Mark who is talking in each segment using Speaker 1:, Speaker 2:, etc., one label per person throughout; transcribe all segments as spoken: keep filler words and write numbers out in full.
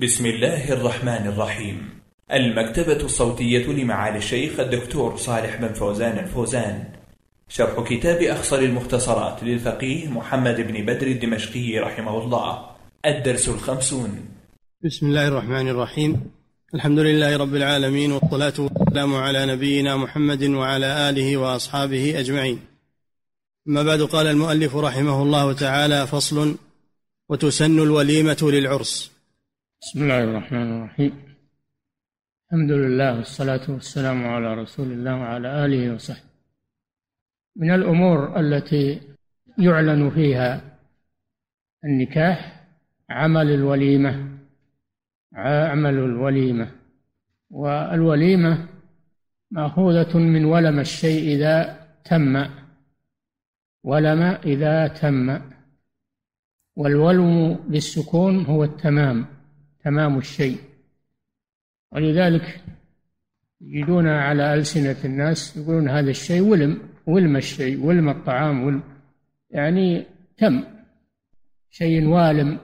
Speaker 1: بسم الله الرحمن الرحيم. المكتبة الصوتية لمعالي الشيخ الدكتور صالح بن فوزان الفوزان، شرح كتاب أخصر المختصرات للفقيه محمد بن بدر الدمشقي رحمه الله. الدرس الخمسون.
Speaker 2: بسم الله الرحمن الرحيم. الحمد لله رب العالمين، والصلاة والسلام على نبينا محمد وعلى آله وأصحابه أجمعين. أما بعد، قال المؤلف رحمه الله تعالى: فصل: وتسن الوليمة للعرس.
Speaker 3: بسم الله الرحمن الرحيم. الحمد لله والصلاة والسلام على رسول الله وعلى آله وصحبه. من الأمور التي يعلن فيها النكاح عمل الوليمة عمل الوليمة والوليمة مأخوذة من ولم الشيء إذا تم، ولم إذا تم، والولم بالسكون هو التمام، تمام الشيء. ولذلك يجدون على ألسنة الناس يقولون هذا الشيء ولم، ولم الشيء، ولم الطعام، ولم يعني تم، شيء والم.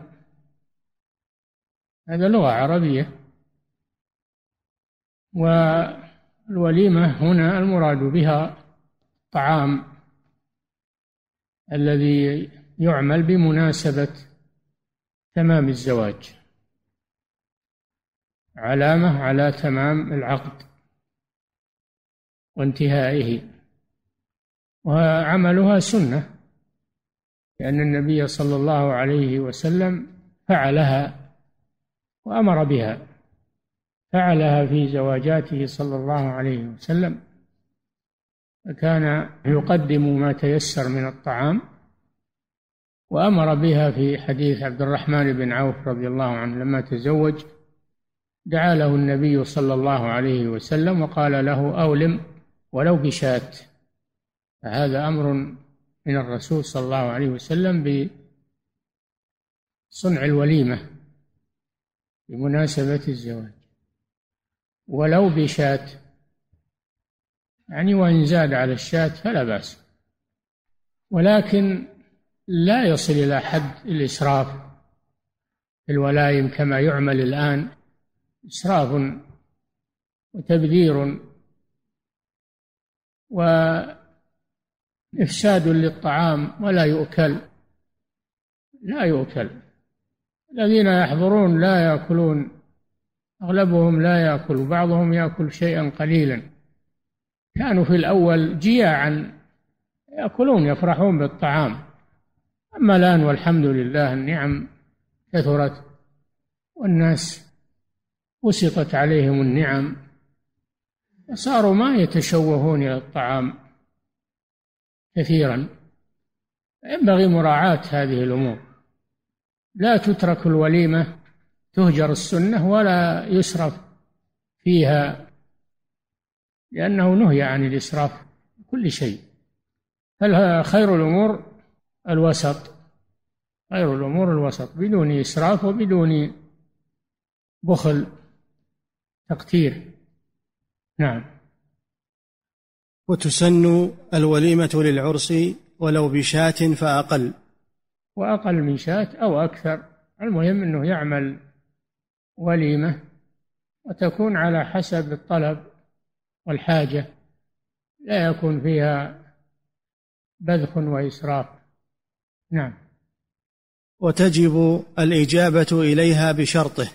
Speaker 3: هذا لغة عربية. والوليمة هنا المراد بها طعام الذي يعمل بمناسبة تمام الزواج، علامة على تمام العقد وانتهائه، وعملها سنة، لأن النبي صلى الله عليه وسلم فعلها وأمر بها، فعلها في زواجاته صلى الله عليه وسلم، فكان يقدم ما تيسر من الطعام، وأمر بها في حديث عبد الرحمن بن عوف رضي الله عنه لما تزوج، دعا له النبي صلى الله عليه وسلم وقال له: أولم ولو بشاة. فهذا أمر من الرسول صلى الله عليه وسلم بصنع الوليمة بمناسبة الزواج، ولو بشاة، يعني وإن زاد على الشاة فلا بأس، ولكن لا يصل إلى حد الإسراف في الولائم كما يعمل الآن، إسراف وتبذير وإفساد للطعام، ولا يؤكل لا يؤكل الذين يحضرون لا يأكلون، أغلبهم لا يأكل، بعضهم يأكل شيئا قليلا. كانوا في الأول جياعا يأكلون يفرحون بالطعام، أما الآن والحمد لله النعم كثرت والناس بسطت عليهم النعم، صاروا ما يتشوهون إلى الطعام كثيرا. ينبغي مراعاة هذه الأمور، لا تترك الوليمة تهجر السنة ولا يسرف فيها، لأنه نهي عن الإسراف كل شيء. خير الأمور الوسط، خير الأمور الوسط، بدون إسراف وبدون بخل تقتير. نعم.
Speaker 2: وتسن الوليمة للعرس ولو بشاة فأقل.
Speaker 3: وأقل من شاة أو أكثر، المهم أنه يعمل وليمة وتكون على حسب الطلب والحاجة، لا يكون فيها بذخ وإسراف. نعم.
Speaker 2: وتجب الإجابة إليها بشرطه.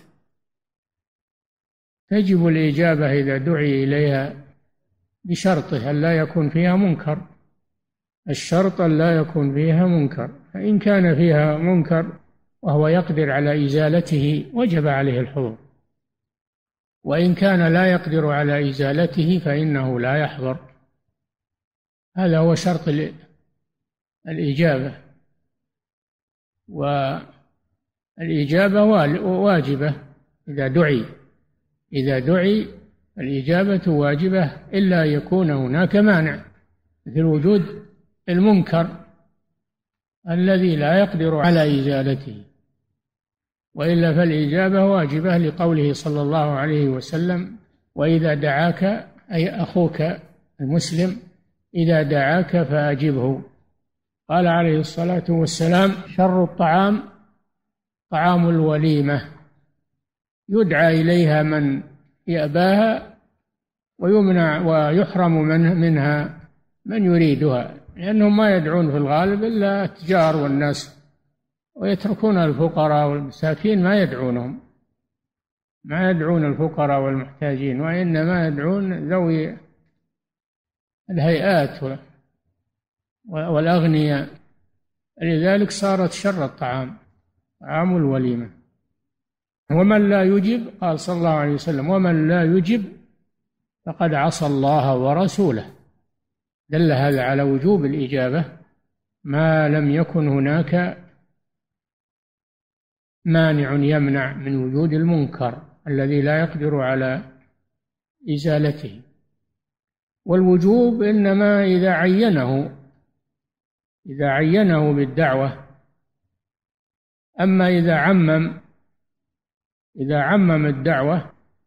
Speaker 3: تجب الإجابة إذا دعي إليها بشرطه أن لا يكون فيها منكر، الشرط أن لا يكون فيها منكر، فإن كان فيها منكر وهو يقدر على إزالته وجب عليه الحضور، وإن كان لا يقدر على إزالته فإنه لا يحضر. هذا هو شرط الإجابة، والإجابة واجبة إذا دعي إذا دعي الإجابة واجبة، إلا يكون هناك مانع مثل وجود المنكر الذي لا يقدر على إزالته، وإلا فالإجابة واجبة، لقوله صلى الله عليه وسلم: وإذا دعاك، أي أخوك المسلم، إذا دعاك فأجبه. قال عليه الصلاة والسلام: شر الطعام طعام الوليمة، يدعى إليها من يأباها ويمنع ويحرم من منها من يريدها، لأنهم ما يدعون في الغالب إلا التجار والناس، ويتركون الفقراء والمساكين ما يدعونهم، ما يدعون الفقراء والمحتاجين، وإنما يدعون ذوي الهيئات والأغنياء. لذلك صارت شر الطعام طعام الوليمة. ومن لا يجب، قال صلى الله عليه وسلم: ومن لا يجب فقد عصى الله ورسوله. دل هذا على وجوب الإجابة ما لم يكن هناك مانع يمنع من وجود المنكر الذي لا يقدر على إزالته. والوجوب إنما إذا عينه إذا عينه بالدعوة. أما إذا عمم إذا عمم الدعوة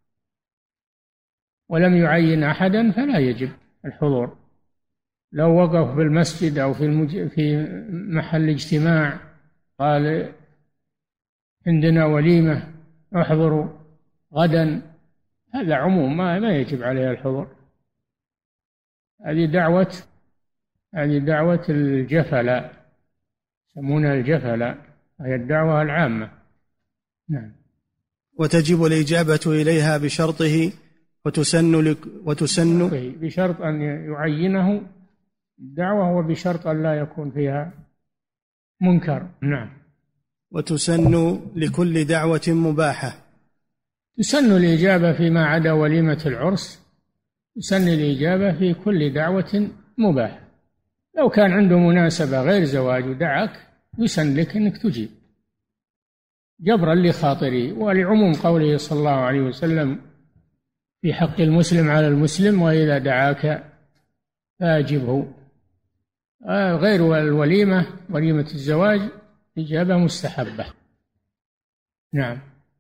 Speaker 3: ولم يعين أحدا فلا يجب الحضور. لو وقف في المسجد أو في المج... في محل اجتماع قال: عندنا وليمة احضروا غدا، هذا عموم ما ما يجب عليه الحضور. هذه دعوة هذه دعوة الجفلاء، يسمونها الجفلاء، هي الدعوة العامة. نعم.
Speaker 2: وتجب الإجابة إليها بشرطه وتسن لك وتسن
Speaker 3: بشرط أن يعينه الدعوة، وبشرط أن لا يكون فيها منكر. نعم.
Speaker 2: وتسن لكل دعوة مباحة.
Speaker 3: تسن الإجابة فيما عدا وليمة العرس، تسن الإجابة في كل دعوة مباحة. لو كان عنده مناسبة غير زواج ودعك يسن لك أنك تجيب جبرا لخاطره، ولعموم قوله صلى الله عليه وسلم في حق المسلم على المسلم: وإذا دعاك فأجبه. غير الوليمة وليمة الزواج إجابة مستحبة. نعم.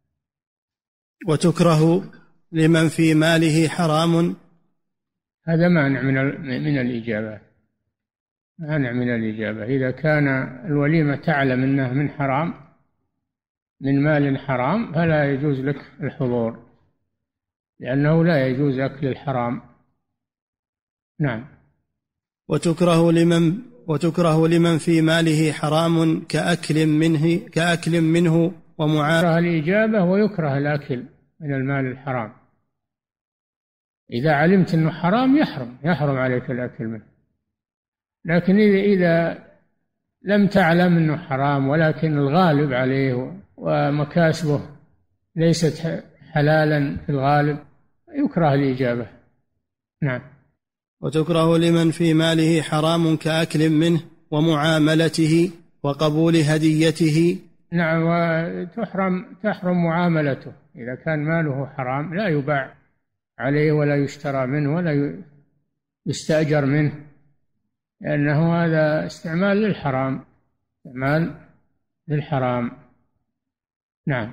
Speaker 2: وتكره لمن في ماله حرام.
Speaker 3: هذا مانع من من الإجابة، مانع من الإجابة. إذا كان الوليمة تعلم أنه من حرام، من مال حرام، فلا يجوز لك الحضور، لأنه لا يجوز أكل الحرام. نعم.
Speaker 2: وتكره لمن وتكره لمن في ماله حرام كأكل منه كأكل منه ومعاملة.
Speaker 3: الإجابة ويكره الأكل من المال الحرام. إذا علمت أنه حرام يحرم يحرم عليك الأكل منه. لكن إذا إذا لم تعلم أنه حرام ولكن الغالب عليه ومكاسبه ليست حلالا في الغالب يكره الإجابة. نعم.
Speaker 2: وتكره لمن في ماله حرام كأكل منه ومعاملته وقبول هديته.
Speaker 3: نعم. وتحرم تحرم معاملته. إذا كان ماله حرام لا يباع عليه ولا يشترى منه ولا يستأجر منه، لأنه هذا استعمال للحرام استعمال للحرام. نعم.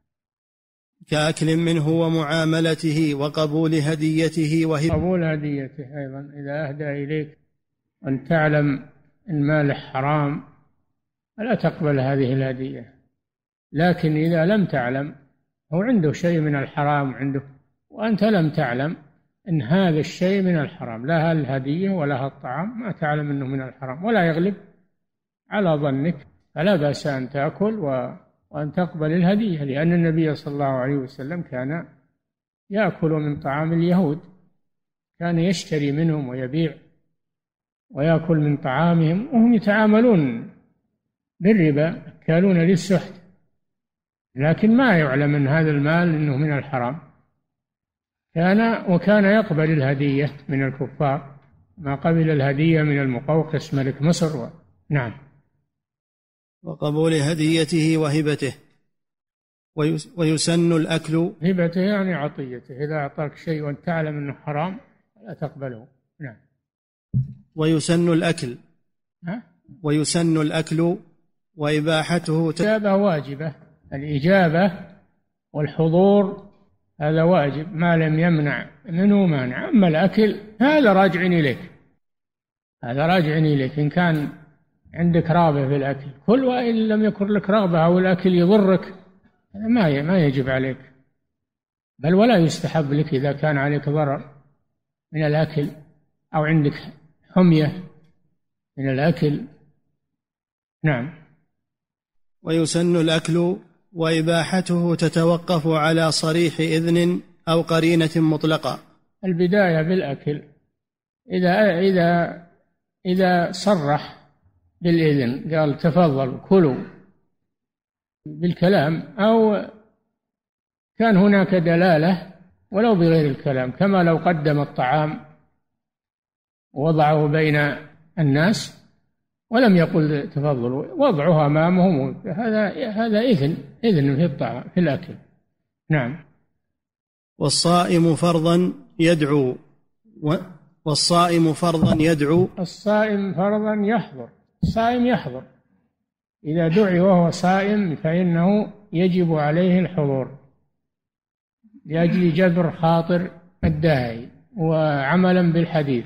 Speaker 2: كأكل منه ومعاملته وقبول هديته وهي
Speaker 3: قبول هديته أيضا. إذا أهدى إليك أن تعلم المال حرام فلا تقبل هذه الهدية، لكن إذا لم تعلم هو عنده شيء من الحرام عنده وأنت لم تعلم أن هذا الشيء من الحرام، لا الهدية ولا الطعام، ما تعلم أنه من الحرام ولا يغلب على ظنك، فلا بأس أن تأكل وأن تقبل الهدية، لأن النبي صلى الله عليه وسلم كان يأكل من طعام اليهود، كان يشتري منهم ويبيع ويأكل من طعامهم وهم يتعاملون بالربا يأكلون للسحت، لكن ما يعلم من هذا المال أنه من الحرام. كان وكان يقبل الهدية من الكفار، ما قبل الهدية من المقوقس ملك مصر و... نعم.
Speaker 2: وقبول هديته وهبته. ويسن الأكل.
Speaker 3: هبته يعني عطيته، إذا أعطاك شيء وأنت تعلم أنه حرام لا تقبله. نعم.
Speaker 2: ويسن الأكل.
Speaker 3: ها؟
Speaker 2: ويسن الأكل وإباحته.
Speaker 3: الإجابة واجبة، الإجابة والحضور هذا واجب ما لم يمنع منه مانع. أما الأكل هذا راجع إليك، هذا راجع إليك إن كان عندك رغبة في الأكل كل، وإن لم يكن لك رغبة أو الأكل يضرك هذا ما ما يجب عليك بل ولا يستحب لك إذا كان عليك ضرر من الأكل أو عندك حمية من الأكل. نعم.
Speaker 2: ويسن الأكل وإباحته تتوقف على صريح إذن أو قرينة مطلقة.
Speaker 3: البداية بالأكل، إذا إذا إذا صرح بالإذن قال تفضل كلوا بالكلام، أو كان هناك دلالة ولو بغير الكلام، كما لو قدم الطعام ووضعه بين الناس ولم يقل تفضلوا، وضعه أمامهم، هذا هذا إذن إذن في الطعام في الأكل. نعم.
Speaker 2: والصائم فرضا يدعو و والصائم فرضا يدعو
Speaker 3: الصائم فرضا يحضر، الصائم يحضر إذا دعي وهو صائم فإنه يجب عليه الحضور لأجل جبر خاطر الداعي وعملا بالحديث.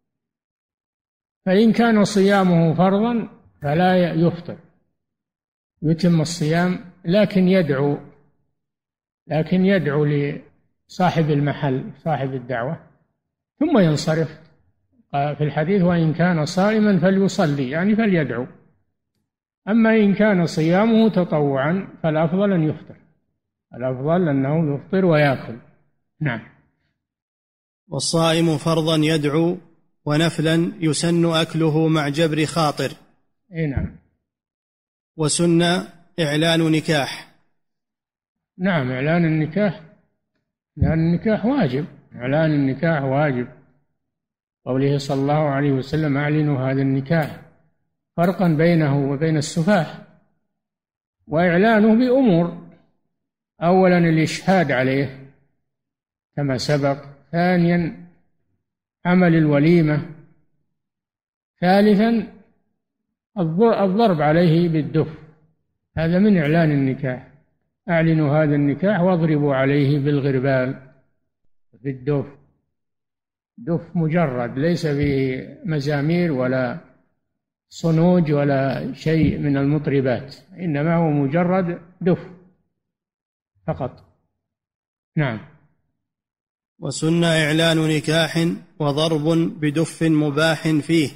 Speaker 3: فإن كان صيامه فرضا فلا يفطر، يتم الصيام، لكن يدعو لكن يدعو لصاحب المحل صاحب الدعوة ثم ينصرف. في الحديث وإن كان صائما فليصلي، يعني فليدعو. أما إن كان صيامه تطوعا فالأفضل أن يفطر، الأفضل أنه يفطر ويأكل. نعم.
Speaker 2: والصائم فرضا يدعو ونفلا يسن أكله مع جبر خاطر.
Speaker 3: إيه نعم.
Speaker 2: وسن إعلان نكاح.
Speaker 3: نعم، إعلان النكاح، لأن النكاح واجب، إعلان النكاح واجب، قوله صلى الله عليه وسلم أعلنوا هذا النكاح، فرقا بينه وبين السفاح. وإعلانه بأمور: أولا الإشهاد عليه كما سبق، ثانيا عمل الوليمة، ثالثا الضرب عليه بالدف، هذا من إعلان النكاح. أعلنوا هذا النكاح واضربوا عليه بالغربال بالدف، دف مجرد ليس فيه مزامير ولا صنوج ولا شيء من المطربات، إنما هو مجرد دف فقط. نعم.
Speaker 2: وسن إعلان نكاح وضرب بدف مباح فيه.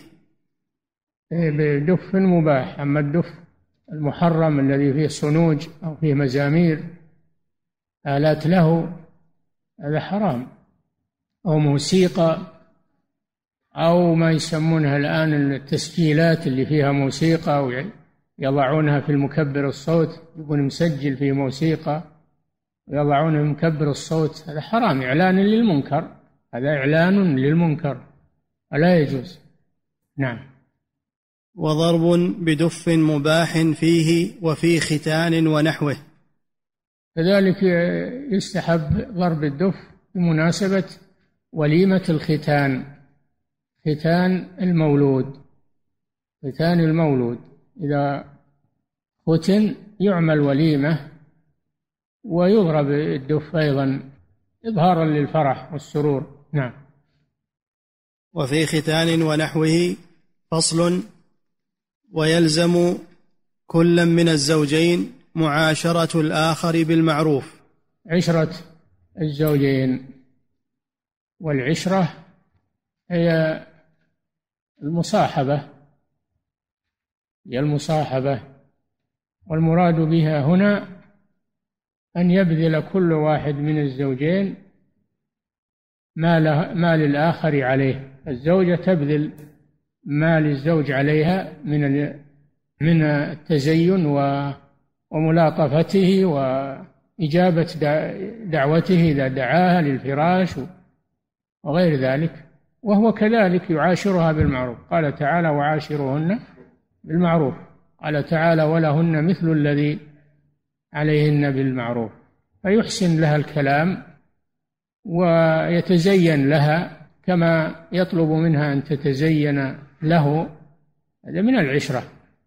Speaker 3: بدف مباح، أما الدف المحرم الذي فيه صنوج أو فيه مزامير آلات له هذا حرام، أو موسيقى، أو ما يسمونها الآن التسجيلات اللي فيها موسيقى ويضعونها في المكبر الصوت، يكون مسجل في موسيقى ويضعونها في مكبر الصوت، هذا حرام، إعلان للمنكر، هذا إعلان للمنكر ولا يجوز. نعم.
Speaker 2: وضرب بدف مباح فيه وفي ختان ونحوه.
Speaker 3: كذلك يستحب ضرب الدف بمناسبة وليمة الختان، ختان المولود، ختان المولود إذا ختن يعمل وليمة ويضرب الدف أيضا إظهارا للفرح والسرور. نعم.
Speaker 2: وفي ختان ونحوه فصل: ويلزم كل من الزوجين معاشرة الآخر بالمعروف.
Speaker 3: عشرة الزوجين، والعشرة هي المصاحبة، هي المصاحبة، والمراد بها هنا أن يبذل كل واحد من الزوجين ما, له ما للآخر عليه. الزوجة تبذل ما للزوج عليها من من التزين وملاطفته وإجابة دعوته إذا دعاها للفراش وغير ذلك، وهو كذلك يعاشرها بالمعروف. قال تعالى: وعاشرهن بالمعروف. قال تعالى: ولهن مثل الذي عليهن بالمعروف. فيحسن لها الكلام ويتزين لها كما يطلب منها أن تتزين له، هذا من العشرة.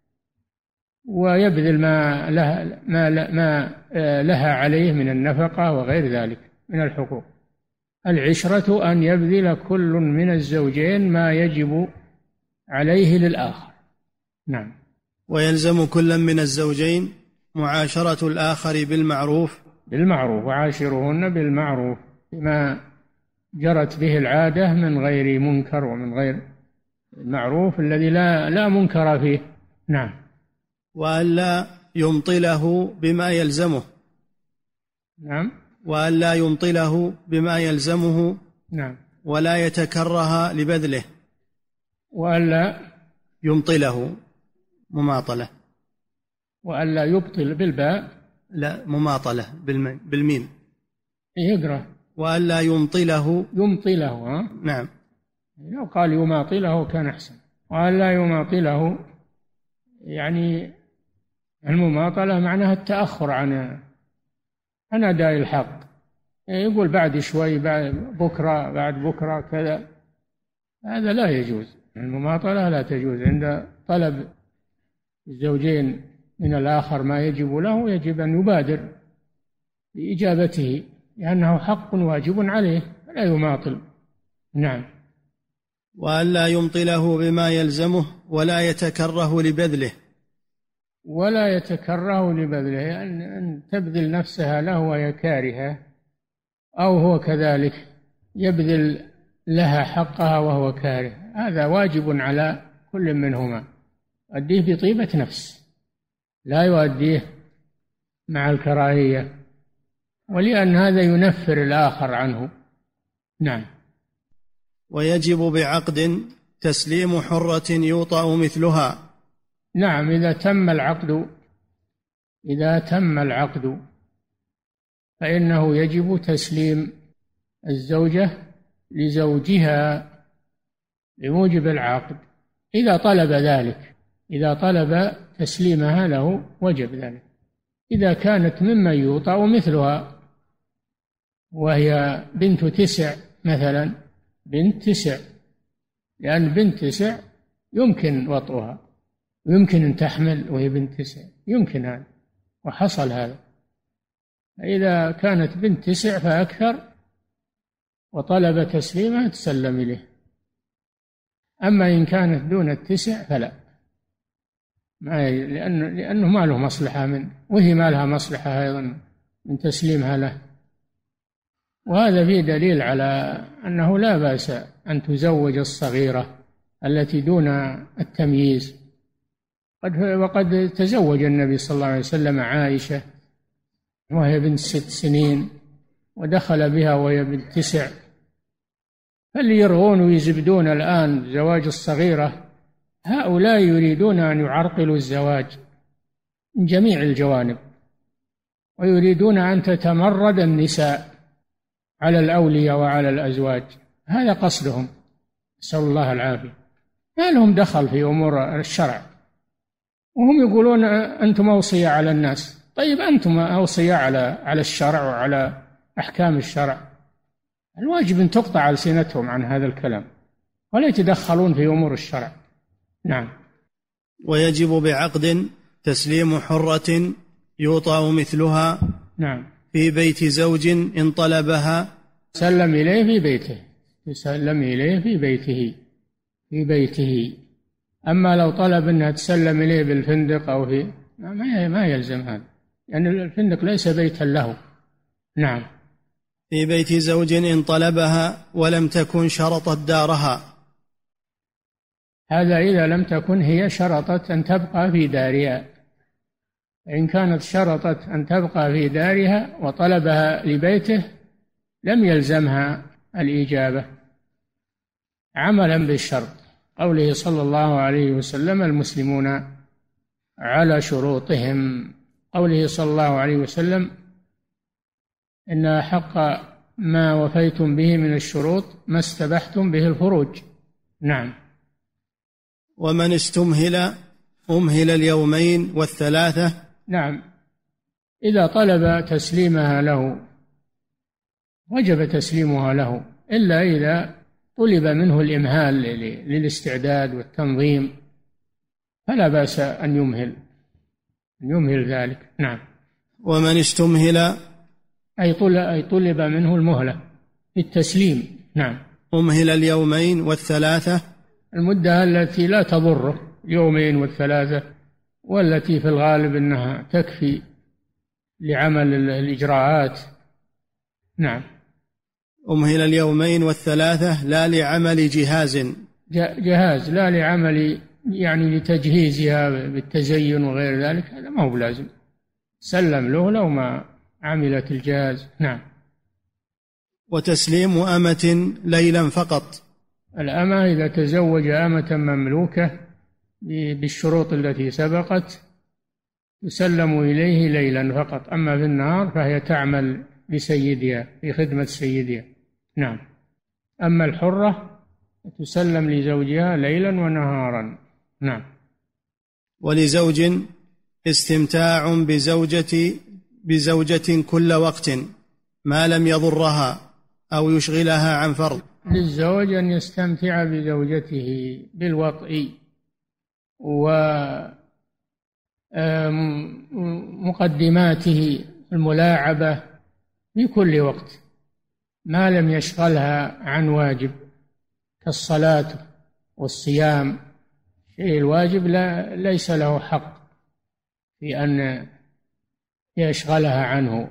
Speaker 3: ويبذل ما لها, ما ما لها عليه من النفقة وغير ذلك من الحقوق. العشرة أن يبذل كل من الزوجين ما يجب عليه للآخر. نعم.
Speaker 2: ويلزم كل من الزوجين معاشرة الآخر بالمعروف
Speaker 3: بالمعروف، وعاشروهن بالمعروف بما جرت به العادة من غير منكر ومن غير المعروف الذي لا لا منكر فيه. نعم.
Speaker 2: وألا يمطله بما يلزمه.
Speaker 3: نعم.
Speaker 2: وألا يمطله بما يلزمه.
Speaker 3: نعم.
Speaker 2: ولا يتكره لبذله.
Speaker 3: وألا
Speaker 2: يمطله مماطلة.
Speaker 3: وألا يبطل بالباء.
Speaker 2: لا، مماطلة بالميم.
Speaker 3: يقرأ
Speaker 2: وألا يمطله.
Speaker 3: يمطله. ها؟
Speaker 2: نعم.
Speaker 3: لو قال يماطله كان أحسن. وألا يماطله يعني المماطلة معناها التأخر عن عن أداء الحق. يقول بعد شوي، بعد بكرة، بعد بكرة كذا، هذا لا يجوز. المماطلة لا تجوز. عند طلب الزوجين من الآخر ما يجب له يجب أن يبادر بإجابته، لأنه حق واجب عليه، فلا يماطل. نعم.
Speaker 2: وألا يمطله بما يلزمه ولا يتكره لبذله.
Speaker 3: ولا يتكره لبذله أن أن تبذل نفسها له وهي كارهة، أو هو كذلك يبذل لها حقها وهو كاره. هذا واجب على كل منهما، يؤديه بطيبة نفس، لا يؤديه مع الكراهية، ولأن هذا ينفر الآخر عنه. نعم.
Speaker 2: ويجب بعقد تسليم حرة يوطأ مثلها.
Speaker 3: نعم. إذا تم العقد إذا تم العقد فإنه يجب تسليم الزوجة لزوجها بموجب العقد إذا طلب ذلك. إذا طلب تسليمها له وجب ذلك. إذا كانت ممن يوطأ مثلها وهي بنت تسع مثلا، بنت تسع، لأن بنت تسع يمكن وطئها، يمكن أن تحمل وهي بنت تسع، يمكن هذا، وحصل هذا. إذا كانت بنت تسع فأكثر وطلب تسليمها تسلم إليه. أما إن كانت دون التسع فلا، ما لأنه, لأنه ما له مصلحة من، وهي ما لها مصلحة أيضا من تسليمها له. وهذا فيه دليل على أنه لا بأس أن تزوج الصغيرة التي دون التمييز. وقد تزوج النبي صلى الله عليه وسلم عائشة وهي بنت ست سنين، ودخل بها وهي بنت تسع. فاللي يرغون ويزبدون الآن زواج الصغيرة هؤلاء يريدون أن يعرقلوا الزواج من جميع الجوانب، ويريدون أن تتمرد النساء على الأولياء وعلى الأزواج. هذا قصدهم، نسأل الله العافية. ما لهم دخل في أمور الشرع، وهم يقولون أنتم أوصياء على الناس. طيب أنتم أوصياء على على الشرع وعلى أحكام الشرع، الواجب أن تقطع ألسنتهم عن هذا الكلام ولا يتدخلون في أمور الشرع. نعم.
Speaker 2: ويجب بعقد تسليم حرة يوطأ مثلها.
Speaker 3: نعم.
Speaker 2: في بيت زوج إن طلبها.
Speaker 3: سلم إليه في بيته، يسلم إليه في بيته في بيته. أما لو طلب أنها تسلم إليه بالفندق أو في ما ما يلزم هذا، يعني الفندق ليس بيتا له. نعم.
Speaker 2: في بيت زوج إن طلبها ولم تكن شرطت دارها.
Speaker 3: هذا إذا لم تكن هي شرطت أن تبقى في دارها. إن كانت شرطت أن تبقى في دارها وطلبها لبيته لم يلزمها الإجابة عملا بالشرط، قوله صلى الله عليه وسلم المسلمون على شروطهم، قوله صلى الله عليه وسلم إن حق ما وفيتم به من الشروط ما استبحتم به الفروج. نعم.
Speaker 2: ومن استمهل أمهل اليومين والثلاثة.
Speaker 3: نعم. إذا طلب تسليمها له وجب تسليمها له، إلا إذا طلب منه الإمهال للاستعداد والتنظيم فلا بأس أن يمهل أن يمهل ذلك. نعم.
Speaker 2: ومن استمهل
Speaker 3: أي طلب منه المهلة في التسليم. نعم.
Speaker 2: أمهل اليومين والثلاثة،
Speaker 3: المدة التي لا تضره، يومين والثلاثة، والتي في الغالب أنها تكفي لعمل الإجراءات. نعم.
Speaker 2: أمهل اليومين والثلاثة لا لعمل جهاز.
Speaker 3: جهاز لا لعمل يعني لتجهيزها بالتزين وغير ذلك، هذا ما هو لازم، سلم له لو ما عملت الجهاز. نعم.
Speaker 2: وتسليم أمة ليلا فقط.
Speaker 3: الأمة إذا تزوج أمة مملوكة بالشروط التي سبقت يسلم إليه ليلا فقط، أما في النهار فهي تعمل لسيدها في خدمة سيدها. نعم. أما الحرة تسلم لزوجها ليلا ونهارا. نعم.
Speaker 2: ولزوج استمتاع بزوجة بزوجة كل وقت ما لم يضرها أو يشغلها عن فرض.
Speaker 3: للزوج أن يستمتع بزوجته بالوطء ومقدماته الملاعبة في كل وقت ما لم يشغلها عن واجب كالصلاة والصيام. شيء الواجب لا ليس له حق في أن يشغلها عنه،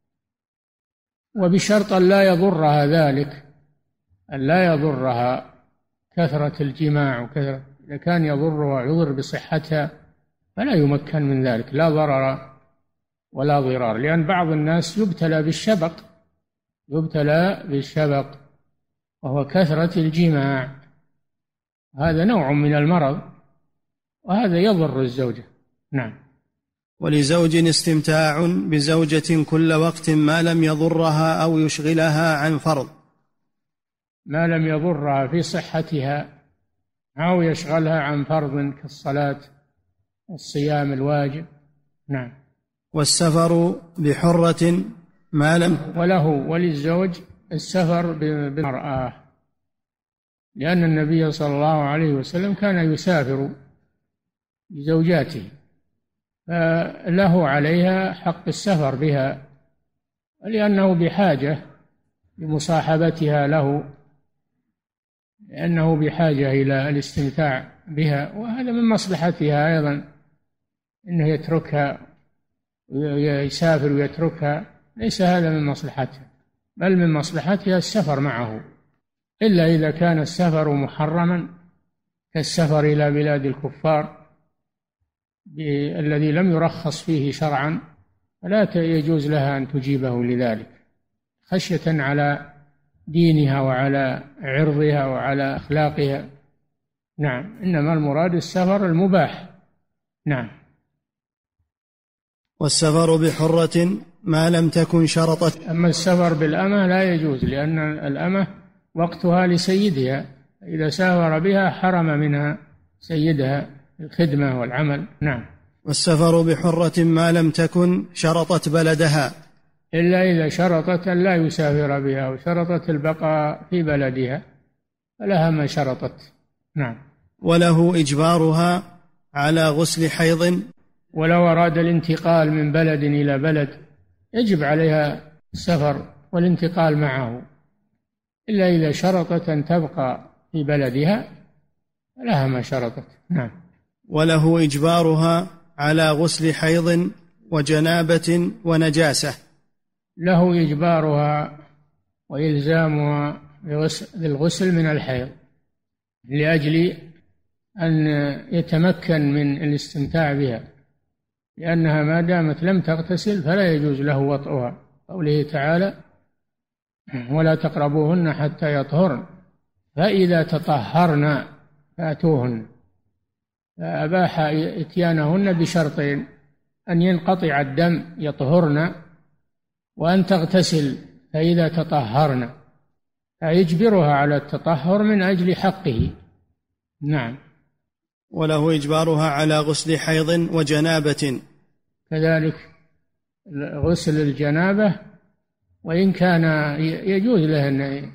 Speaker 3: وبشرط أن لا يضرها ذلك، أن لا يضرها كثرة الجماع وكثرة، إذا كان يضرها يضر بصحتها فلا يمكن من ذلك، لا ضرر ولا ضرار، لأن بعض الناس يبتلى بالشبق يبتلى بالشبق وهو كثرة الجماع، هذا نوع من المرض وهذا يضر الزوجة. نعم.
Speaker 2: ولزوج استمتاع بزوجة كل وقت ما لم يضرها أو يشغلها عن فرض.
Speaker 3: ما لم يضرها في صحتها أو يشغلها عن فرض كالصلاة والصيام الواجب. نعم.
Speaker 2: والسفر بحرة ما لم
Speaker 3: وله وللزوج السفر بالمرأة، لأن النبي صلى الله عليه وسلم كان يسافر بزوجاته، فله عليها حق السفر بها لأنه بحاجة لمصاحبتها له، لأنه بحاجة إلى الاستمتاع بها، وهذا من مصلحتها أيضا إنه يتركها يسافر ويتركها، ليس هذا من مصلحتها، بل من مصلحتها السفر معه، إلا إذا كان السفر محرما كالسفر إلى بلاد الكفار الذي لم يرخص فيه شرعا، فلا يجوز لها أن تجيبه لذلك خشية على دينها وعلى عرضها وعلى أخلاقها. نعم. إنما المراد السفر المباح. نعم.
Speaker 2: والسفر بحرة ما لم تكن شرطت.
Speaker 3: أما السفر بالأمة لا يجوز، لأن الأمة وقتها لسيدها، إذا سافر بها حرم منها سيدها الخدمة والعمل. نعم.
Speaker 2: والسفر بحرة ما لم تكن شرطت بلدها،
Speaker 3: إلا إذا شرطت أن لا يسافر بها وشرطت البقاء في بلدها فلها ما شرطت. نعم.
Speaker 2: وله إجبارها على غسل حيض.
Speaker 3: ولو أراد الانتقال من بلد إلى بلد يجب عليها السفر والانتقال معه، إلا إذا شرطت أن تبقى في بلدها لها ما شرطت. نعم.
Speaker 2: وله إجبارها على غسل حيض وجنابة ونجاسة.
Speaker 3: له إجبارها وإلزامها بالغسل من الحيض لأجل أن يتمكن من الاستمتاع بها، لأنها ما دامت لم تغتسل فلا يجوز له وطئها، قوله تعالى ولا تقربوهن حتى يطهرن فإذا تطهرن فأتوهن، فأباح إتيانهن بشرطين: أن ينقطع الدم يطهرن، وأن تغتسل فإذا تطهرن، فيجبرها على التطهر من أجل حقه. نعم.
Speaker 2: وله إجبارها على غسل حيض وجنابة،
Speaker 3: كذلك غسل الجنابة، وإن كان يجوز له أن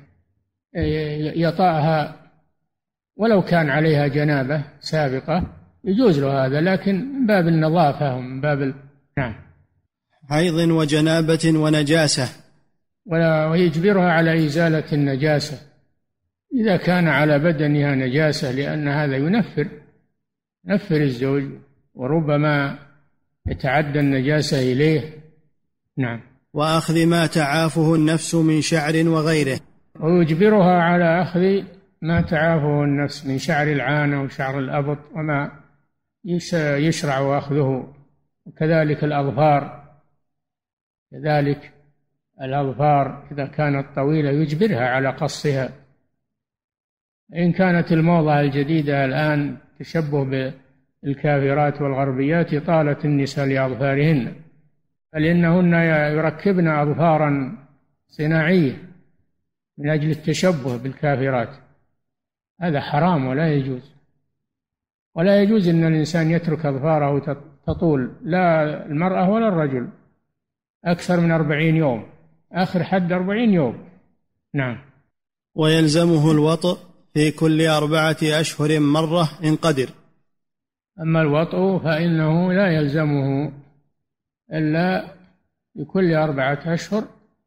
Speaker 3: يطأها ولو كان عليها جنابة سابقة، يجوز له هذا، لكن من باب النظافة ومن باب ال... نعم.
Speaker 2: حيض وجنابة ونجاسة،
Speaker 3: ويجبرها على إزالة النجاسة إذا كان على بدنها نجاسة، لأن هذا ينفر ينفر الزوج، وربما يتعدى النجاسة إليه نعم.
Speaker 2: وأخذ ما تعافه النفس من شعر وغيره،
Speaker 3: ويجبرها على أخذ ما تعافه النفس من شعر العانة وشعر الأبط وما يشرع أخذه، وكذلك الأظفار، كذلك الأظفار إذا كانت طويلة يجبرها على قصها. إن كانت الموضة الجديدة الآن تشبه بالكافرات والغربيات طالت النساء لأظفارهن، فلأنهن يركبن أظفارا صناعية من أجل التشبه بالكافرات، هذا حرام ولا يجوز. ولا يجوز أن الإنسان يترك أظفاره تطول، لا المرأة ولا الرجل، أكثر من أربعين يوم، آخر حد أربعين يوم. نعم.
Speaker 2: ويلزمه الوطء في كل أربعة أشهر مرة إن قدر.
Speaker 3: أما الوطء فإنه لا يلزمه إلا في كل أربعة أشهر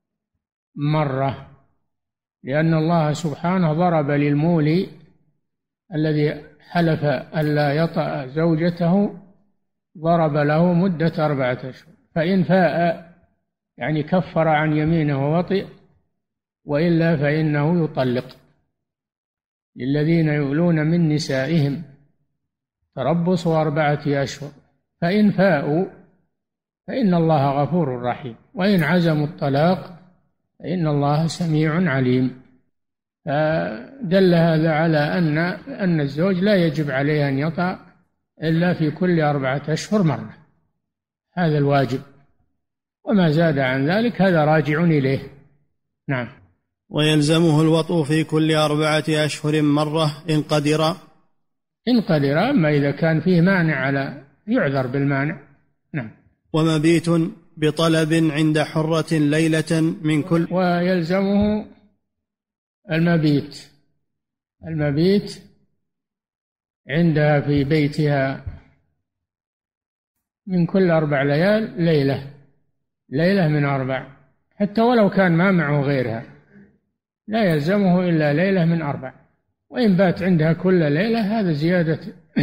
Speaker 3: مرة، لأن الله سبحانه ضرب للمولي الذي حلف ألا يطأ زوجته، ضرب له مدة أربعة أشهر، فإن فاء يعني كفر عن يمينه ووطئ، وإلا فإنه يطلق. للذين يؤلون من نسائهم تربص أربعة أشهر، فإن فاءوا فإن الله غفور رحيم، وإن عزموا الطلاق فإن الله سميع عليم. فدل هذا على أن أن الزوج لا يجب عليه أن يطأ إلا في كل أربعة أشهر مرة، هذا الواجب، وما زاد عن ذلك هذا راجع إليه. نعم.
Speaker 2: ويلزمه الوطء في كل أربعة أشهر مرة إن قدر.
Speaker 3: إن قدر، أما إذا كان فيه مانع على يعذر بالمانع. نعم.
Speaker 2: ومبيت بطلب عند حرة ليلة من كل.
Speaker 3: ويلزمه المبيت المبيت عندها في بيتها من كل أربع ليال ليلة ليلة من أربع، حتى ولو كان ما معه غيرها لا يلزمه إلا ليلة من أربع. وإن بات عندها كل ليلة هذا زيادة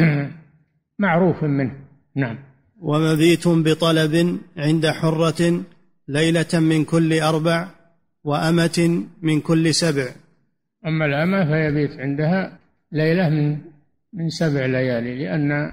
Speaker 3: معروف منه. نعم.
Speaker 2: ومبيت بطلب عند حرة ليلة من كل أربع، وأمة من كل سبع.
Speaker 3: أما الأمة فيبيت عندها ليلة من من سبع ليالي، لأن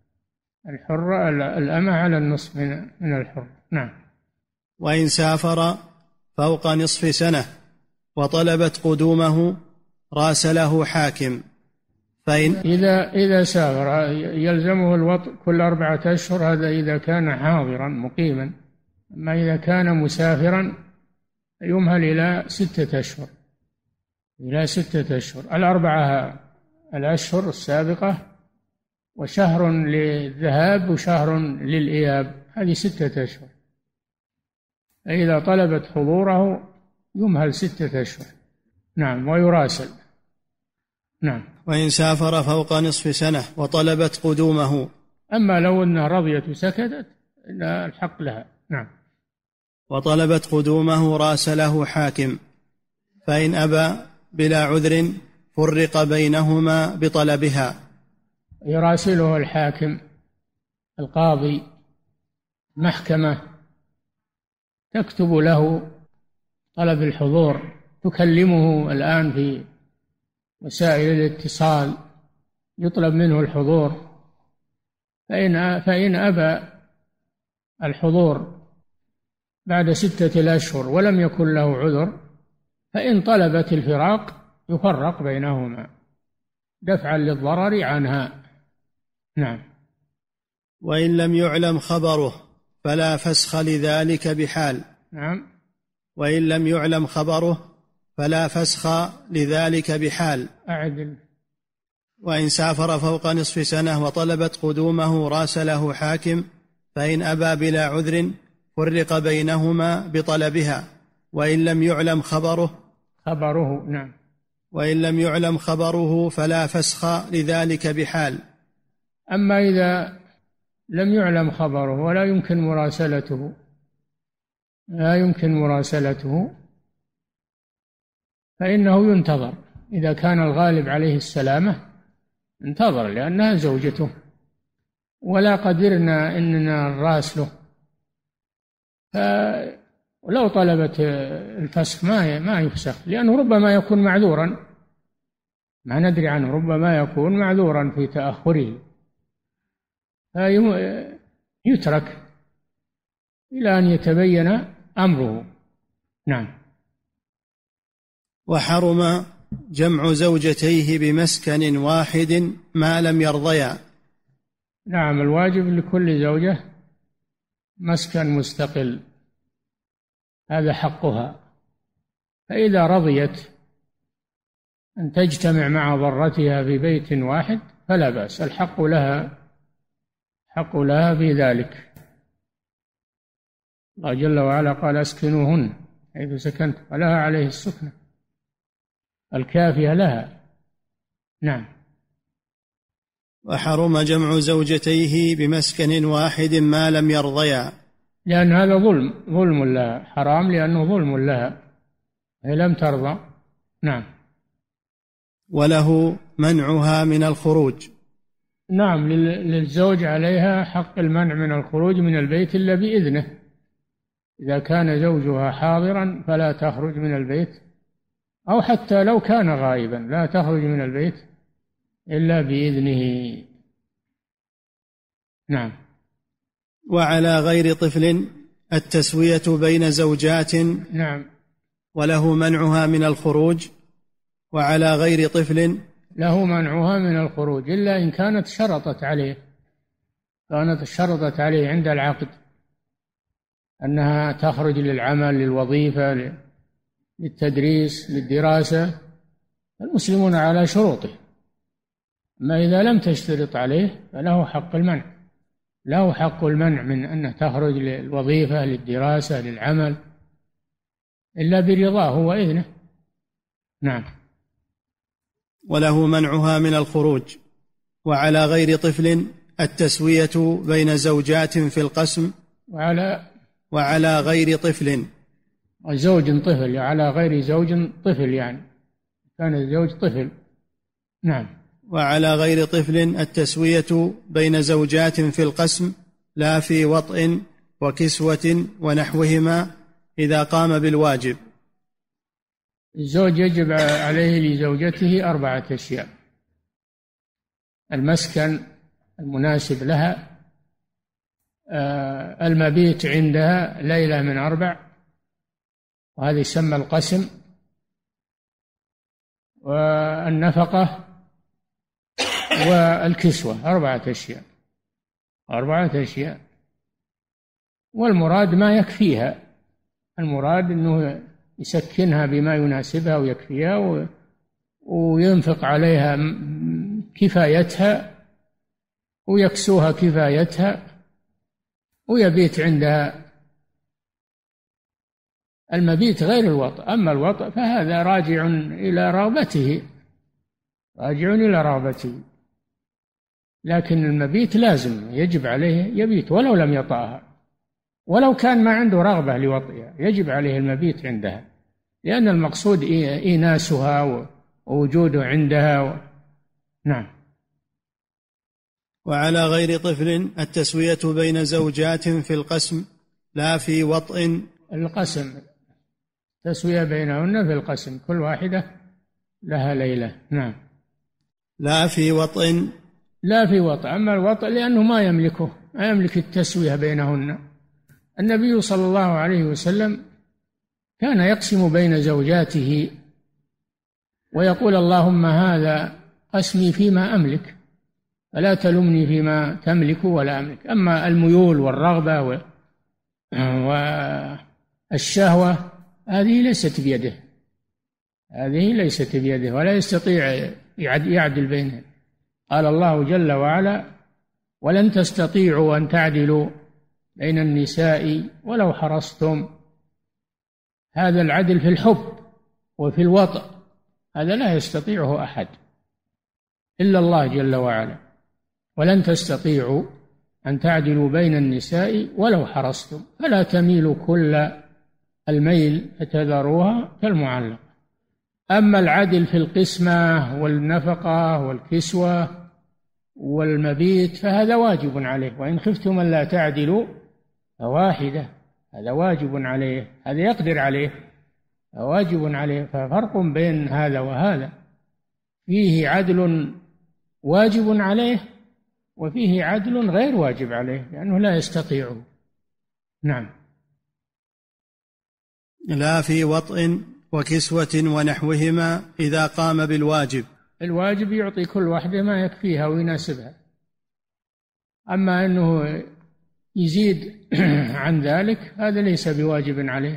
Speaker 3: الحرة الأمة على النصف من من الحر. نعم.
Speaker 2: وإن سافر فوق نصف سنة وطلبت قدومه راسله حاكم، فإن
Speaker 3: إذا إذا سافر يلزمه الوطء كل أربعة أشهر، هذا إذا كان حاضرا مقيما. أما إذا كان مسافرا يمهل إلى ستة أشهر إلى ستة أشهر الأربعة الأشهر السابقة، وشهر للذهاب وشهر للإياب، هذه ستة أشهر. فإذا طلبت حضوره يمهل ستة أشهر. نعم. ويراسل. نعم.
Speaker 2: وإن سافر فوق نصف سنة وطلبت قدومه.
Speaker 3: أما لو أنها رضيت وسكتت لا الحق لها. نعم.
Speaker 2: وطلبت قدومه راسله حاكم، فإن أبى بلا عذر فرق بينهما بطلبها.
Speaker 3: يراسله الحاكم القاضي، محكمة تكتب له طلب الحضور، تكلمه الآن في وسائل الاتصال، يطلب منه الحضور، فإن فإن أبى الحضور بعد ستة الأشهر ولم يكن له عذر، فإن طلبت الفراق يفرق بينهما دفعا للضرر عنها. نعم.
Speaker 2: وإن لم يعلم خبره فلا فسخ لذلك بحال.
Speaker 3: نعم.
Speaker 2: وإن لم يعلم خبره فلا فسخ لذلك بحال.
Speaker 3: أعدل.
Speaker 2: وإن سافر فوق نصف سنة وطلبت قدومه راسله حاكم، فإن أبى بلا عذر فرق بينهما بطلبها. وإن لم يعلم خبره
Speaker 3: خبره نعم.
Speaker 2: وإن لم يعلم خبره فلا فسخ لذلك بحال.
Speaker 3: أما إذا لم يعلم خبره ولا يمكن مراسلته لا يمكن مراسلته فإنه ينتظر. إذا كان الغالب عليه السلامة انتظر، لأنها زوجته، ولا قدرنا إننا نراسله ولو طلبت الفسخ ما ما يفسخ، لأنه ربما يكون معذورا، ما ندري عنه، ربما يكون معذورا في تأخره، فيترك إلى أن يتبين أمره. نعم.
Speaker 2: وحرم جمع زوجتيه بمسكن واحد ما لم يرضيا.
Speaker 3: نعم، الواجب لكل زوجة مسكن مستقل، هذا حقها، فإذا رضيت أن تجتمع مع ضرتها في بيت واحد فلا بأس، الحق لها، حق لها في ذلك. الله جل وعلا قال اسكنوهن حيث سكنت ولها عليه السكنة الكافية لها. نعم.
Speaker 2: وحرم جمع زوجتيه بمسكن واحد ما لم يرضيا،
Speaker 3: لأن هذا ظلم، ظلم لها، حرام لأنه ظلم لها، هي لم ترضى. نعم.
Speaker 2: وله منعها من الخروج.
Speaker 3: نعم، للزوج عليها حق المنع من الخروج من البيت إلا بإذنه، إذا كان زوجها حاضرا فلا تخرج من البيت، أو حتى لو كان غائبا لا تخرج من البيت إلا بإذنه. نعم.
Speaker 2: وعلى غير طفل التسوية بين زوجات.
Speaker 3: نعم.
Speaker 2: وله منعها من الخروج. وعلى غير طفل
Speaker 3: له منعها من الخروج إلا إن كانت شرطت عليه، كانت شرطت عليه عند العقد أنها تخرج للعمل، للوظيفة، للتدريس، للدراسة، المسلمون على شروطه. أما إذا لم تشترط عليه فله حق المنع، له حق المنع من أنها تخرج للوظيفة، للدراسة، للعمل، إلا برضاه وإذنه. نعم.
Speaker 2: وله منعها من الخروج. وعلى غير طفل التسوية بين زوجات في القسم.
Speaker 3: وعلى
Speaker 2: وعلى غير طفل
Speaker 3: زوج طفل، على غير زوج طفل، يعني كان الزوج طفل. نعم.
Speaker 2: وعلى غير طفل التسوية بين زوجات في القسم لا في وطء وكسوة ونحوهما إذا قام بالواجب.
Speaker 3: الزوج يجب عليه لزوجته أربعة أشياء: المسكن المناسب لها، المبيت عندها ليلة من أربع، وهذا يسمى القسم، والنفقة، والكسوة. أربعة أشياء، أربعة أشياء. والمراد ما يكفيها، المراد أنه يسكنها بما يناسبها ويكفيها، وينفق عليها كفايتها، ويكسوها كفايتها، ويبيت عندها. المبيت غير الوطء، أما الوطء فهذا راجع إلى رغبته، راجع إلى رغبته، لكن المبيت لازم يجب عليه يبيت ولو لم يطأها، ولو كان ما عنده رغبة لوطئها يجب عليه المبيت عندها، لأن المقصود إيناسها ووجوده عندها و... نعم.
Speaker 2: وعلى غير طفل التسوية بين زوجات في القسم لا في وطء.
Speaker 3: القسم تسوية بينهن في القسم، كل واحدة لها ليلة. نعم.
Speaker 2: لا في وطء.
Speaker 3: لا في وطء. أما الوطء لأنه ما يملكه، ما يملك التسوية بينهن. النبي صلى الله عليه وسلم كان يقسم بين زوجاته ويقول: اللهم هذا قسمي فيما أملك فلا تلمني فيما تملك ولا أملك. أما الميول والرغبة والشهوة هذه ليست بيده، هذه ليست بيده ولا يستطيع يعدل بينها. قال الله جل وعلا: ولن تستطيعوا أن تعدلوا بين النساء ولو حرصتم. هذا العدل في الحب وفي الوطء، هذا لا يستطيعه أحد إلا الله جل وعلا. ولن تستطيعوا أن تعدلوا بين النساء ولو حرصتم فلا تميلوا كل الميل فتذروها كالمعلقة. أما العدل في القسمة والنفقة والكسوة والمبيت فهذا واجب عليه، وإن خفتم أن لا تعدلوا فواحدة، هذا واجب عليه، هذا يقدر عليه، واجب عليه. ففرق بين هذا وهذا، فيه عدل واجب عليه وفيه عدل غير واجب عليه لأنه لا يستطيعه. نعم.
Speaker 2: لا في وطء وكسوة ونحوهما إذا قام بالواجب.
Speaker 3: الواجب يعطي كل واحدة ما يكفيها ويناسبها، أما أنه يزيد عن ذلك هذا ليس بواجب عليه.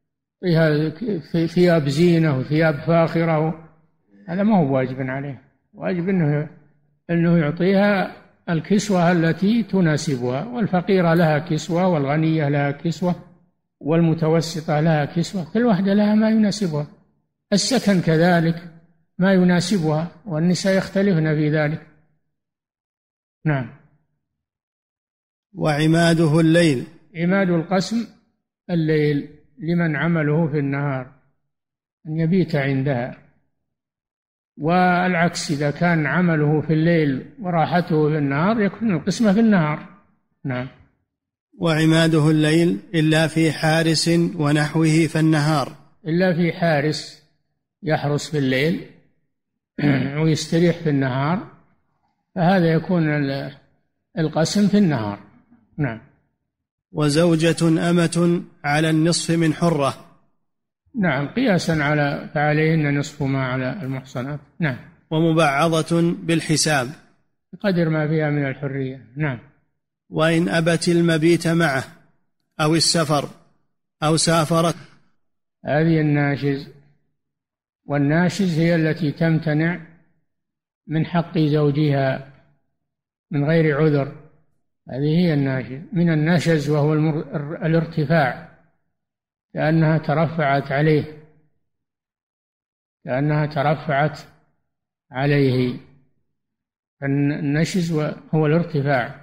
Speaker 3: ثياب زينة وثياب فاخرة هذا ما هو واجب عليه، واجب أنه أنه يعطيها الكسوة التي تناسبها، والفقيرة لها كسوة والغنية لها كسوة والمتوسطة لها كسوة، كل واحدة لها ما يناسبها. السكن كذلك ما يناسبها، والنساء يختلفن في ذلك. نعم.
Speaker 2: وعماده الليل.
Speaker 3: عماد القسم الليل لمن عمله في النهار أن يبيت عندها، والعكس إذا كان عمله في الليل وراحته في النهار يكون القسمة في النهار. نعم.
Speaker 2: وعماده الليل إلا في حارس ونحوه فالنهار.
Speaker 3: إلا في حارس يحرس في الليل ويستريح في النهار، فهذا يكون القسم في النهار. نعم.
Speaker 2: وزوجة أمة على النصف من حرة.
Speaker 3: نعم، قياسا على فعليهن نصف ما على المحصنات. نعم.
Speaker 2: ومبعضة بالحساب
Speaker 3: بقدر ما فيها من الحرية. نعم.
Speaker 2: وإن أبت المبيت معه أو السفر أو سافرت.
Speaker 3: هذه الناشز، والناشز هي التي تمتنع من حق زوجها من غير عذر، هذه هي الناشز. من النشز وهو الارتفاع، لأنها ترفعت عليه، لأنها ترفعت عليه. النشز هو الارتفاع،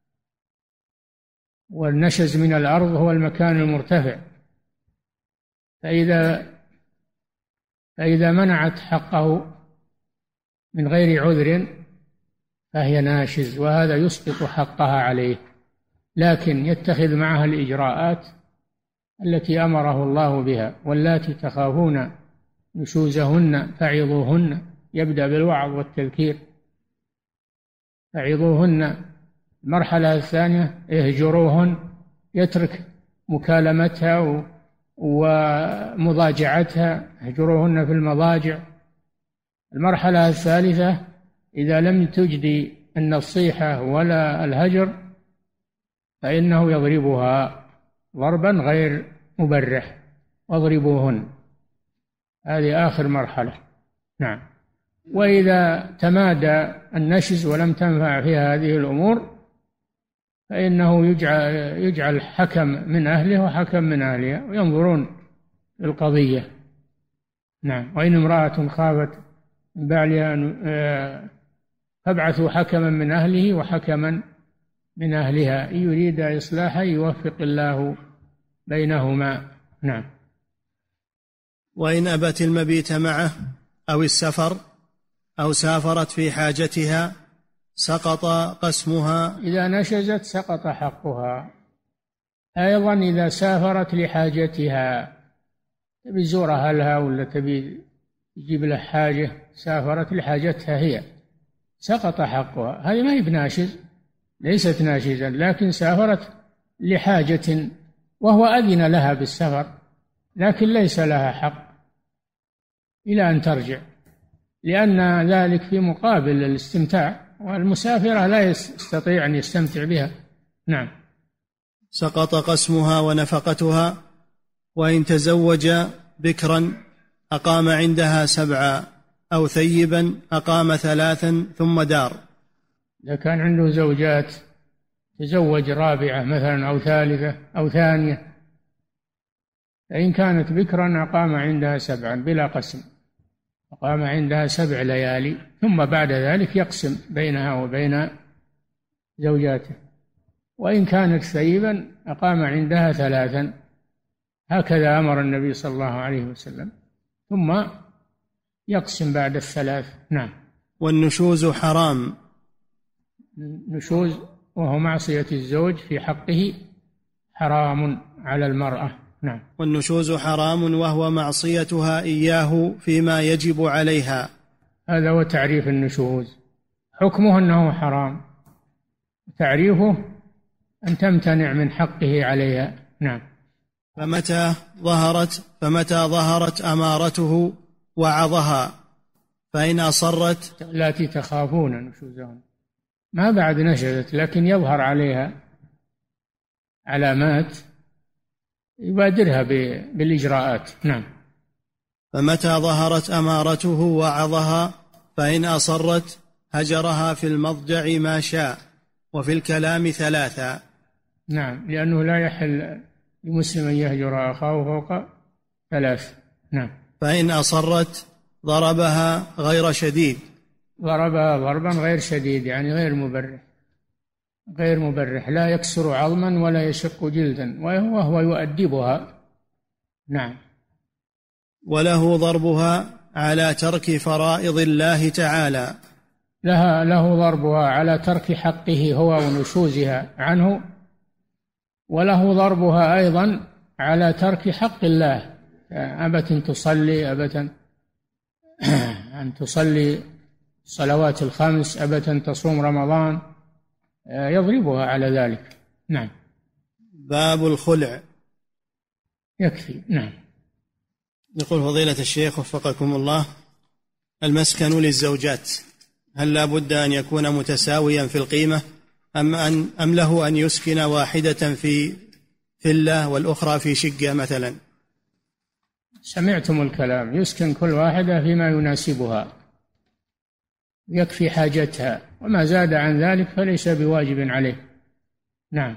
Speaker 3: والنشز من الأرض هو المكان المرتفع. فإذا فإذا منعت حقه من غير عذر فهي ناشز، وهذا يسقط حقها عليه، لكن يتخذ معها الإجراءات التي أمره الله بها. واللاتي تخافون نشوزهن فعظوهن، يبدأ بالوعظ والتذكير. فعظوهن. المرحلة الثانية اهجروهن، يترك مكالمتها ومضاجعتها، اهجروهن في المضاجع. المرحلة الثالثة إذا لم تجدي النصيحة ولا الهجر فإنه يضربها ضربا غير مبرح، واضربوهن. هذه آخر مرحلة. نعم. وإذا تمادى النشز ولم تنفع فيها هذه الأمور فإنه يجعل, يجعل حكم من أهله وحكم من أهلها وينظرون القضية. نعم. وإن امرأة خافت من بعلها فابعثوا حكما من أهله وحكما من أهلها إن يريد إصلاحا يوفق الله بينهما. نعم.
Speaker 2: وإن أبت المبيت معه أو السفر أو سافرت في حاجتها سقط قسمها.
Speaker 3: إذا نشزت سقط حقها. أيضا إذا سافرت لحاجتها، تبي زور أهلها ولا تبي تجيب له حاجة، سافرت لحاجتها هي، سقط حقها. هذه ما هي بناشز، ليست ناشزا، لكن سافرت لحاجة وهو أذن لها بالسفر، لكن ليس لها حق إلى أن ترجع، لأن ذلك في مقابل الاستمتاع، والمسافرة لا يستطيع أن يستمتع بها. نعم.
Speaker 2: سقط قسمها ونفقتها. وإن تزوج بكرا أقام عندها سبعا أو ثيبا أقام ثلاثا ثم دار.
Speaker 3: إذا كان عنده زوجات تزوج رابعة مثلا أو ثالثة أو ثانية، فإن كانت بكرا أقام عندها سبعا بلا قسم، أقام عندها سبع ليالي، ثم بعد ذلك يقسم بينها وبين زوجاته. وإن كانت ثيبا أقام عندها ثلاثا، هكذا أمر النبي صلى الله عليه وسلم، ثم يقسم بعد الثلاث. نعم.
Speaker 2: والنشوز حرام.
Speaker 3: نشوز وهو معصية الزوج في حقه حرام على المرأة. نعم.
Speaker 2: والنشوز حرام وهو معصيتها إياه فيما يجب عليها.
Speaker 3: هذا هو تعريف النشوز، حكمه أنه حرام، تعريفه أن تمتنع من حقه عليها. نعم.
Speaker 2: فمتى ظهرت فمتى ظهرت أمارته وعظها، فإن أصرت.
Speaker 3: التي تخافون نشوزهن، ما بعد نشزت لكن يظهر عليها علامات يبادرها بالإجراءات. نعم.
Speaker 2: فمتى ظهرت أمارته وعظها فإن أصرت هجرها في المضجع ما شاء، وفي الكلام ثلاثا.
Speaker 3: نعم، لأنه لا يحل لمسلم أن يهجر أخاه فوق ثلاث. نعم.
Speaker 2: فإن أصرت ضربها غير شديد.
Speaker 3: ضربها ضربا غير شديد، يعني غير مبرح، غير مبرح، لا يكسر عظما ولا يشق جلدا، وهو يؤدبها. نعم.
Speaker 2: وله ضربها على ترك فرائض الله تعالى.
Speaker 3: لها له ضربها على ترك حقه هو ونشوزها عنه، وله ضربها أيضا على ترك حق الله، أبت تصلي، أبت أن تصلي الصلوات الخمس، أبت أن تصوم رمضان، يضربها على ذلك. نعم.
Speaker 2: باب الخلع.
Speaker 3: يكفي. نعم.
Speaker 2: يقول فضيلة الشيخ وفقكم الله: المسكن للزوجات هل لا بد أن يكون متساويا في القيمة، أم, أن أم له أن يسكن واحدة في فيلا والأخرى في شقة مثلا؟
Speaker 3: سمعتم الكلام، يسكن كل واحدة فيما يناسبها، يكفي حاجتها، وما زاد عن ذلك فليس بواجب عليه. نعم.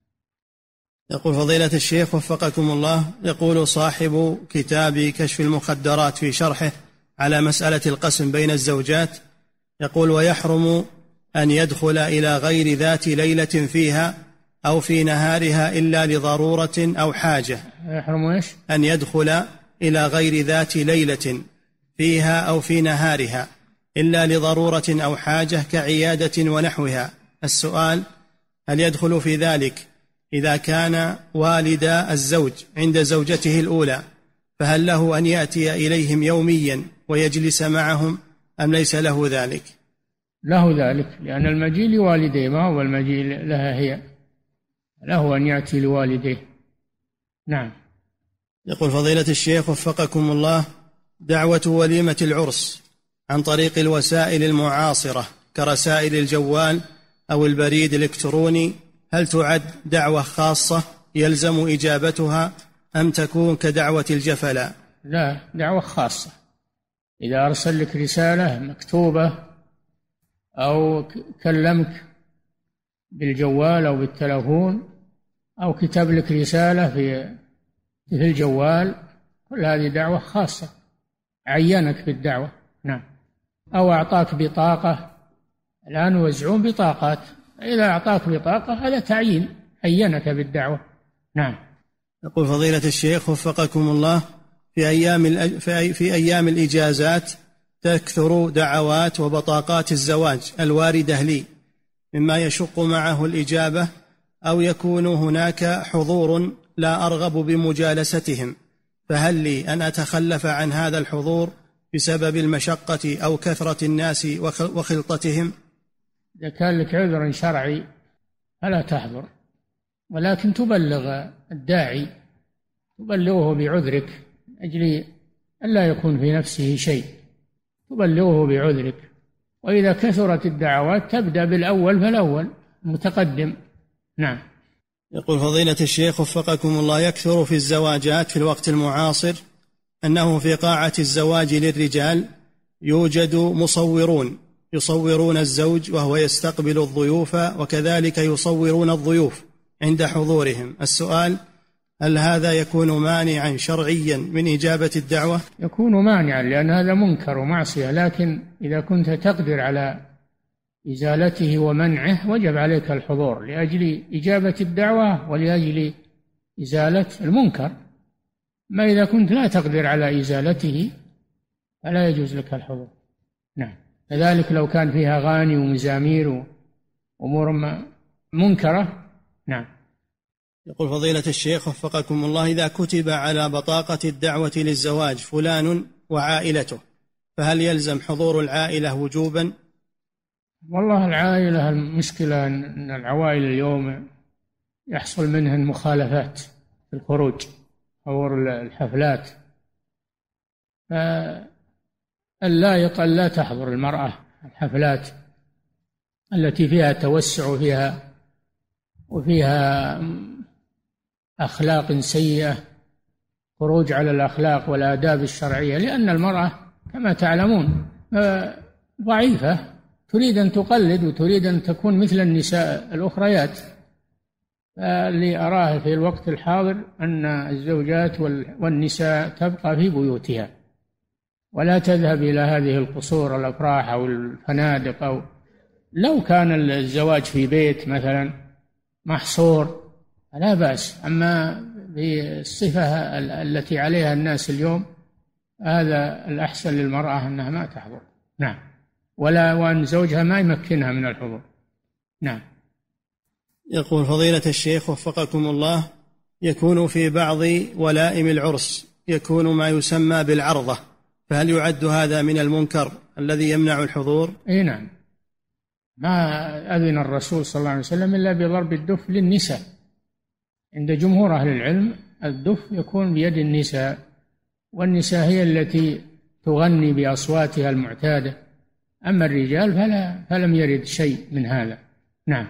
Speaker 2: يقول فضيلة الشيخ وفقكم الله: يقول صاحب كتاب كشف المخدرات في شرحه على مسألة القسم بين الزوجات، يقول: ويحرم أن يدخل إلى غير ذات ليلة فيها أو في نهارها إلا لضرورة أو حاجة.
Speaker 3: يحرم إيش؟
Speaker 2: أن يدخل إلى غير ذات ليلة فيها أو في نهارها إلا لضرورة أو حاجة كعيادة ونحوها. السؤال: هل يدخل في ذلك إذا كان والدا الزوج عند زوجته الأولى، فهل له أن يأتي إليهم يوميا ويجلس معهم أم ليس له ذلك؟
Speaker 3: له ذلك، لأن المجيء لوالديه ما هو المجيء لها هي، له أن يأتي لوالديه. نعم.
Speaker 2: يقول فضيلة الشيخ وفقكم الله: دعوة وليمة العرس عن طريق الوسائل المعاصرة كرسائل الجوال أو البريد الإلكتروني، هل تعد دعوة خاصة يلزم إجابتها أم تكون كدعوة الجفلاء؟
Speaker 3: لا، دعوة خاصة. إذا أرسل لك رسالة مكتوبة أو كلمك بالجوال أو بالتلفون أو كتب لك رسالة في في الجوال، كل هذه دعوة خاصة، عينك بالدعوة. نعم. أو أعطاك بطاقة، الآن يوزعون بطاقات، إذا أعطاك بطاقة هذا تعيين، عينك بالدعوة. نعم.
Speaker 2: يقول فضيلة الشيخ وفقكم الله: في أيام الأج... في أيام الإجازات تكثر دعوات وبطاقات الزواج الواردة لي، مما يشق معه الإجابة، أو يكون هناك حضور لا أرغب بمجالستهم، فهل لي أن أتخلف عن هذا الحضور بسبب المشقة أو كثرة الناس وخلطتهم؟
Speaker 3: إذا كان لك عذر شرعي فلا تحضر، ولكن تبلغ الداعي، تبلغه بعذرك أجل ألا يكون في نفسه شيء، تبلغه بعذرك. وإذا كثرت الدعوات تبدأ بالأول فالأول متقدم. نعم.
Speaker 2: يقول فضيلة الشيخ وفقكم الله: يكثر في الزواجات في الوقت المعاصر أنه في قاعة الزواج للرجال يوجد مصورون يصورون الزوج وهو يستقبل الضيوف، وكذلك يصورون الضيوف عند حضورهم. السؤال: هل هذا يكون مانعا شرعيا من إجابة الدعوة؟
Speaker 3: يكون مانعا، لأن هذا منكر ومعصية، لكن إذا كنت تقدر على إزالته ومنعه وجب عليك الحضور لأجل إجابة الدعوة ولأجل إزالة المنكر. ما إذا كنت لا تقدر على إزالته فلا يجوز لك الحضور. نعم. كذلك لو كان فيها أغاني ومزامير وأمور منكرة. نعم.
Speaker 2: يقول فضيلة الشيخ وفقكم الله، إذا كتب على بطاقة الدعوة للزواج فلان وعائلته، فهل يلزم حضور العائلة وجوبا؟
Speaker 3: والله العائلة، المشكلة أن العوائل اليوم يحصل منهن مخالفات في الخروج أو الحفلات، فاللائق أن لا تحضر المرأة الحفلات التي فيها توسع وفيها وفيها أخلاق سيئة، خروج على الأخلاق والآداب الشرعية، لأن المرأة كما تعلمون ضعيفة، تريد أن تقلد وتريد أن تكون مثل النساء الأخريات. فاللي أراه في الوقت الحاضر أن الزوجات والنساء تبقى في بيوتها ولا تذهب إلى هذه القصور الأفراح أو الفنادق، أو لو كان الزواج في بيت مثلا محصور لا بأس، أما بالصفة التي عليها الناس اليوم هذا الأحسن للمرأة أنها ما تحضر. نعم، ولا وأن زوجها ما يمكنها من الحضور. نعم.
Speaker 2: يقول فضيلة الشيخ وفقكم الله، يكون في بعض ولائم العرس يكون ما يسمى بالعرضة، فهل يعد هذا من المنكر الذي يمنع الحضور؟
Speaker 3: اي نعم، ما أذن الرسول صلى الله عليه وسلم إلا بضرب الدف للنساء. عند جمهور أهل العلم الدف يكون بيد النساء، والنساء هي التي تغني بأصواتها المعتادة، أما الرجال فلا فلم يرد شيء من هذا. نعم.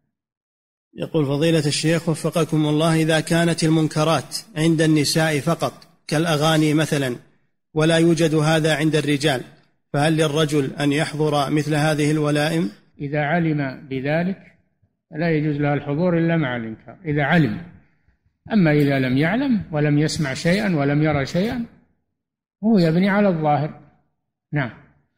Speaker 2: يقول فضيلة الشيخ وفقكم الله، إذا كانت المنكرات عند النساء فقط كالأغاني مثلا ولا يوجد هذا عند الرجال، فهل للرجل أن يحضر مثل هذه الولائم؟
Speaker 3: إذا علم بذلك لا يجوز له الحضور إلا مع الإنكار إذا علم، أما إذا لم يعلم ولم يسمع شيئا ولم يرى شيئا هو يبني على الظاهر. نعم.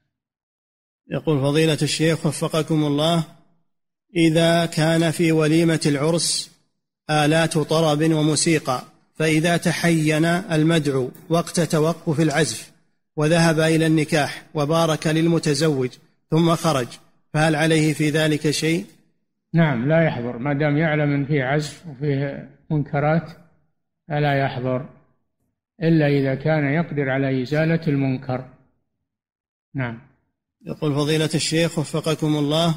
Speaker 2: يقول فضيلة الشيخ وفقكم الله، إذا كان في وليمة العرس آلات طرب وموسيقى، فإذا تحين المدعو وقت توقف العزف وذهب إلى النكاح وبارك للمتزوج ثم خرج، فهل عليه في ذلك شيء؟
Speaker 3: نعم، لا يحضر ما دام يعلم أن فيه عزف وفيه منكرات، فلا يحضر إلا إذا كان يقدر على إزالة المنكر. نعم.
Speaker 2: يقول فضيلة الشيخ وفقكم الله،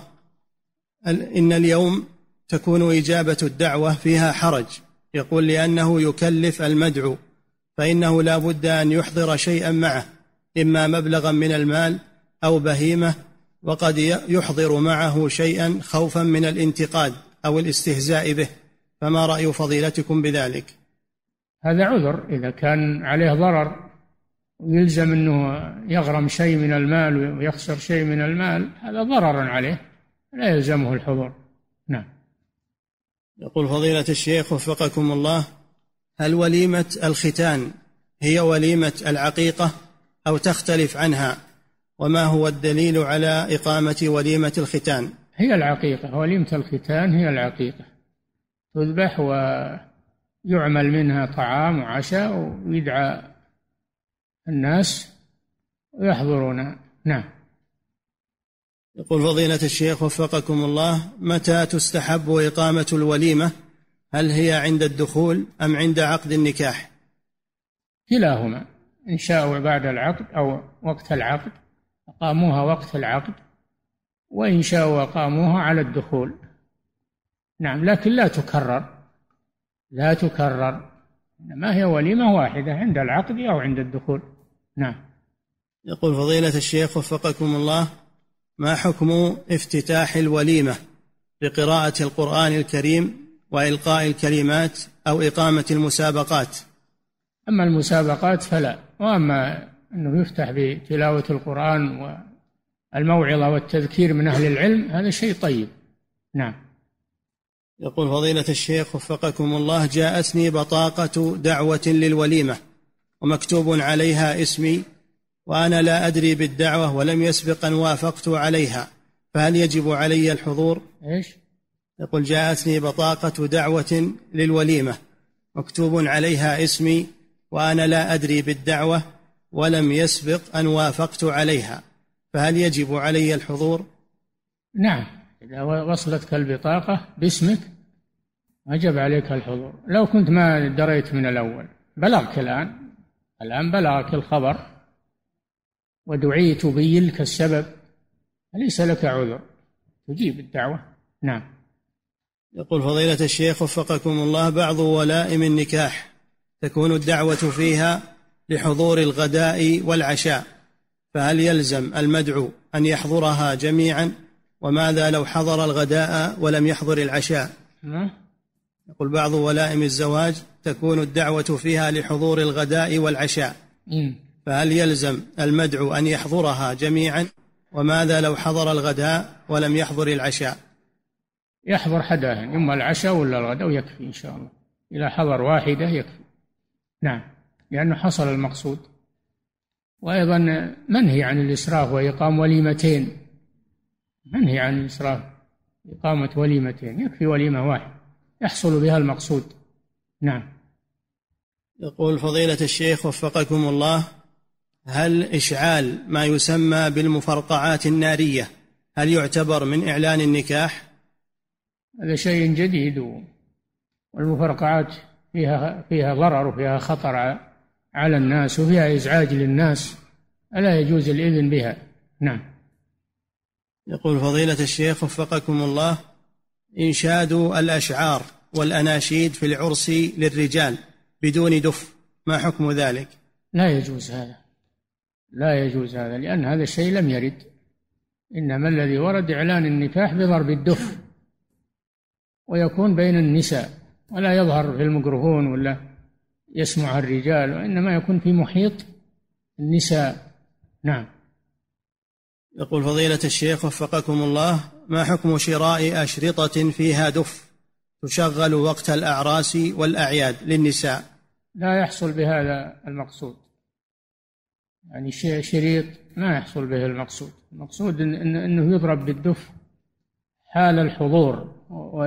Speaker 2: إن اليوم تكون إجابة الدعوة فيها حرج، يقول لأنه يكلف المدعو، فإنه لا بد أن يحضر شيئا معه، إما مبلغا من المال أو بهيمة، وقد يحضر معه شيئا خوفا من الانتقاد أو الاستهزاء به، فما رأي فضيلتكم بذلك؟
Speaker 3: هذا عذر، إذا كان عليه ضرر ويلزم أنه يغرم شيء من المال ويخسر شيء من المال، هذا ضرر عليه لا يلزمه الحضور. نعم.
Speaker 2: يقول فضيلة الشيخ وفقكم الله، هل وليمة الختان هي وليمة العقيقة أو تختلف عنها؟ وما هو الدليل على إقامة وليمة الختان؟
Speaker 3: هي العقيقة، وليمة الختان هي العقيقة، تذبح ويعمل منها طعام وعشاء ويدعى الناس ويحضرون. نعم.
Speaker 2: يقول فضيلة الشيخ وفقكم الله، متى تستحب إقامة الوليمة؟ هل هي عند الدخول أم عند عقد النكاح؟
Speaker 3: كلاهما، إن شاءوا بعد العقد أو وقت العقد أقاموها وقت العقد، وإن شاءوا أقاموها على الدخول. نعم، لكن لا تكرر لا تكرر إنما هي وليمة واحدة عند العقد أو عند الدخول. نعم.
Speaker 2: يقول فضيلة الشيخ وفقكم الله، ما حكم افتتاح الوليمة بقراءة القرآن الكريم وإلقاء الكلمات أو إقامة المسابقات؟
Speaker 3: أما المسابقات فلا، وأما أنه يفتح بتلاوة القرآن والموعظة والتذكير من أهل العلم هذا شيء طيب. نعم.
Speaker 2: يقول فضيلة الشيخ وفقكم الله، جاءتني بطاقة دعوة للوليمة ومكتوب عليها اسمي وأنا لا أدري بالدعوة ولم يسبق أن وافقت عليها، فهل يجب علي الحضور؟
Speaker 3: إيش؟
Speaker 2: يقول جاءتني بطاقة دعوة للوليمة مكتوب عليها اسمي وأنا لا أدري بالدعوة ولم يسبق أن وافقت عليها، فهل يجب علي الحضور؟
Speaker 3: نعم، إذا وصلتك البطاقة باسمك وجب عليك الحضور. لو كنت ما دريت من الأول، بلغك الآن الآن بلغك الخبر ودعيت وبين لك السبب، ليس لك عذر، تجيب الدعوة. نعم.
Speaker 2: يقول فضيلة الشيخ وفقكم الله: بعض ولائم النكاح تكون الدعوة فيها لحضور الغداء والعشاء، فهل يلزم المدعو أن يحضرها جميعا؟ وماذا لو حضر الغداء ولم يحضر العشاء؟ يقول بعض ولائم الزواج تكون الدعوة فيها لحضور الغداء والعشاء، فهل يلزم المدعو أن يحضرها جميعا؟ وماذا لو حضر الغداء ولم يحضر العشاء؟
Speaker 3: يحضر حداهن، إما العشاء ولا الغداء، ويكفي إن شاء الله. إذا حضر واحدة يكفي. نعم، لأنه حصل المقصود. وأيضا منهي عن الإسراف وإقام وليمتين، منهي عن الإسراف، إقامة وليمتين، يكفي وليمة واحدة يحصل بها المقصود. نعم.
Speaker 2: يقول فضيلة الشيخ وفقكم الله: هل إشعال ما يسمى بالمفرقعات النارية هل يعتبر من إعلان النكاح؟
Speaker 3: هذا شيء جديد، والمفرقعات فيها فيها ضرر وفيها خطر على الناس وفيها إزعاج للناس، ألا يجوز الإذن بها. نعم.
Speaker 2: يقول فضيلة الشيخ وفقكم الله: إنشاد الأشعار والأناشيد في العرس للرجال بدون دف، ما حكم ذلك؟
Speaker 3: لا يجوز هذا، لا يجوز هذا، لأن هذا الشيء لم يرد. إنما الذي ورد إعلان النكاح بضرب الدف، ويكون بين النساء، ولا يظهر في الميكروفون ولا يسمع الرجال، وإنما يكون في محيط النساء. نعم.
Speaker 2: يقول فضيلة الشيخ وفقكم الله: ما حكم شراء أشرطة فيها دف تشغل وقت الأعراس والأعياد للنساء؟
Speaker 3: لا يحصل بهذا المقصود، يعني شريط ما يحصل به المقصود. المقصود إن أنه يضرب بالدف حال الحضور،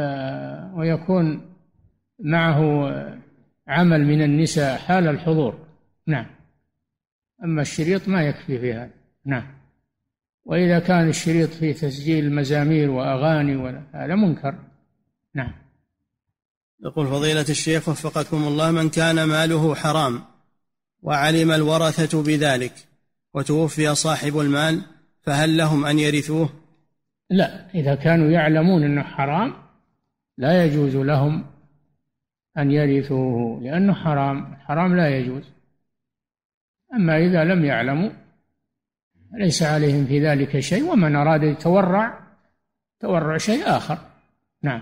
Speaker 3: ويكون معه عمل من النساء حال الحضور. نعم. أما الشريط ما يكفي في هذا. نعم. وإذا كان الشريط فيه تسجيل مزامير وأغاني هذا منكر. نعم.
Speaker 2: يقول فضيلة الشيخ وفقكم الله: من كان ماله حرام وعلم الورثة بذلك وتوفي صاحب المال، فهل لهم أن يرثوه؟
Speaker 3: لا، إذا كانوا يعلمون أنه حرام لا يجوز لهم أن يرثوه، لأنه حرام، حرام لا يجوز. أما إذا لم يعلموا ليس عليهم في ذلك شيء، ومن أراد يتورع تورع شيء آخر. نعم.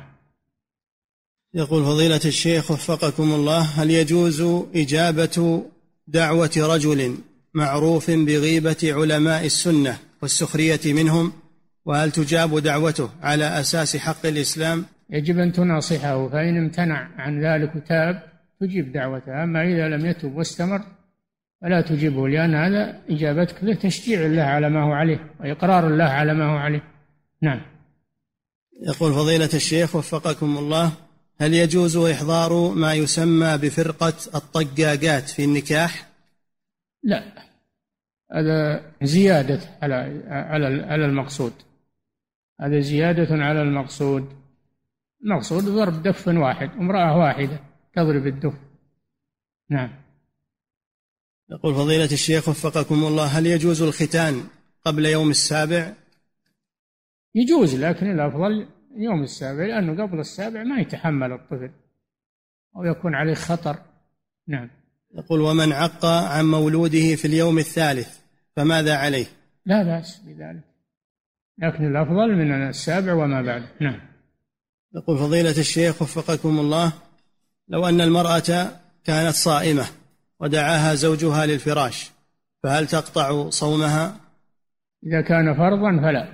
Speaker 2: يقول فضيلة الشيخ وفقكم الله: هل يجوز إجابة دعوة رجل معروف بغيبة علماء السنة والسخرية منهم، وهل تجاب دعوته على أساس حق الإسلام؟
Speaker 3: يجب أن تناصحه، فإن امتنع عن ذلك وتاب تجيب دعوته. أما إذا لم يتب واستمر فلا تجيبه، لأن هذا إجابتك له تشجيع الله على ما هو عليه وإقرار الله على ما هو عليه. نعم.
Speaker 2: يقول فضيلة الشيخ وفقكم الله: هل يجوز إحضار ما يسمى بفرقة الطقاقات في النكاح؟
Speaker 3: لا، هذا زيادة على على على المقصود، هذا زيادة على المقصود. المقصود ضرب دف واحد، امرأة واحدة تضرب الدف. نعم.
Speaker 2: يقول فضيلة الشيخ وفقكم الله: هل يجوز الختان قبل يوم السابع؟
Speaker 3: يجوز، لكن الأفضل يوم السابع، لأنه قبل السابع ما يتحمل الطفل أو يكون عليه خطر. نعم.
Speaker 2: يقول: ومن عق عن مولوده في اليوم الثالث فماذا عليه؟
Speaker 3: لا بأس بذلك، لكن الأفضل من السابع وما بعد. نعم.
Speaker 2: يقول فضيلة الشيخ وفقكم الله: لو أن المرأة كانت صائمة ودعاها زوجها للفراش، فهل تقطع صومها؟
Speaker 3: إذا كان فرضا فلا،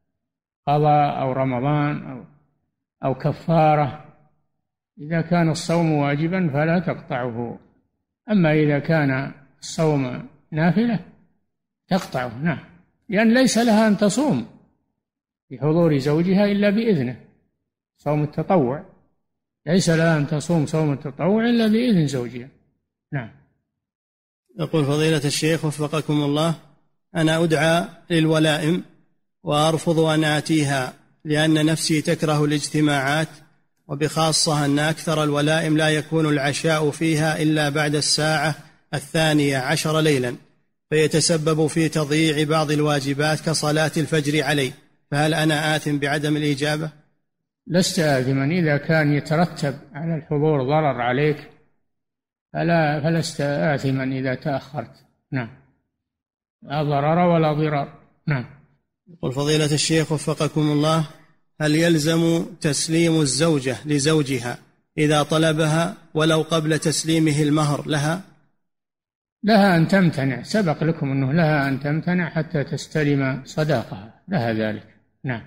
Speaker 3: قضاء أو رمضان أو أو كفارة. إذا كان الصوم واجبا فلا تقطعه، أما إذا كان الصوم نافلة تقطعه. نعم، لأن ليس لها أن تصوم بحضور زوجها إلا بإذنه. صوم التطوع ليس لها أن تصوم صوم التطوع إلا بإذن زوجها. نعم.
Speaker 2: يقول فضيلة الشيخ وفقكم الله: أنا أدعى للولائم وأرفض أن آتيها لأن نفسي تكره الاجتماعات وبخاصة أن أكثر الولائم لا يكون العشاء فيها إلا بعد الساعة الثانية عشر ليلا، فيتسبب في تضييع بعض الواجبات كصلاة الفجر علي، فهل أنا آثم بعدم الإجابة؟
Speaker 3: لست آثما إذا كان يترتب على الحضور ضرر عليك، فلا فلست آثما إذا تأخرت. نعم، لا ضرر ولا ضرار. نعم.
Speaker 2: يقول فضيلة الشيخ وفقكم الله: هل يلزم تسليم الزوجة لزوجها إذا طلبها ولو قبل تسليمه المهر لها؟
Speaker 3: لها أن تمتنع، سبق لكم أنه لها أن تمتنع حتى تستلم صداقها، لها ذلك. نعم.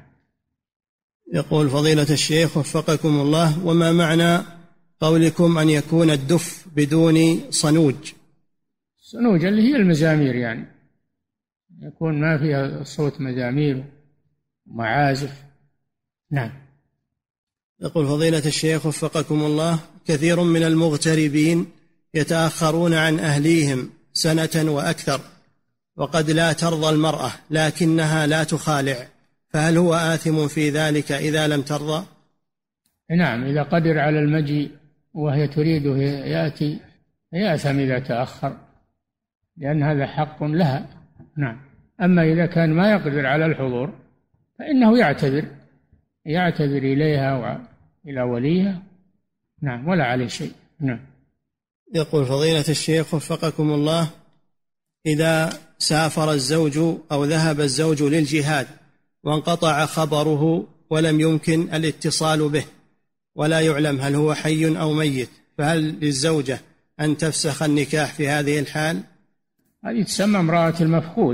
Speaker 2: يقول فضيلة الشيخ وفقكم الله: وما معنى قولكم أن يكون الدف بدون صنوج؟
Speaker 3: صنوج اللي هي المزامير، يعني يكون ما فيها صوت مزامير ومعازف. نعم.
Speaker 2: يقول فضيلة الشيخ وفقكم الله: كثير من المغتربين يتأخرون عن أهليهم سنة وأكثر، وقد لا ترضى المرأة لكنها لا تخالع، فهل هو آثم في ذلك إذا لم ترضى؟
Speaker 3: نعم، إذا قدر على المجيء وهي تريده يأتي يأثم إذا تأخر، لأن هذا حق لها. نعم. أما إذا كان ما يقدر على الحضور فإنه يعتذر يعتذر إليها وإلى وليها. نعم، ولا عليه شيء. نعم.
Speaker 2: يقول فضيلة الشيخ وفقكم الله: إذا سافر الزوج أو ذهب الزوج للجهاد وانقطع خبره ولم يمكن الاتصال به ولا يعلم هل هو حي أو ميت، فهل للزوجة أن تفسخ النكاح في هذه الحال؟
Speaker 3: هذه تسمى امرأة المفقود،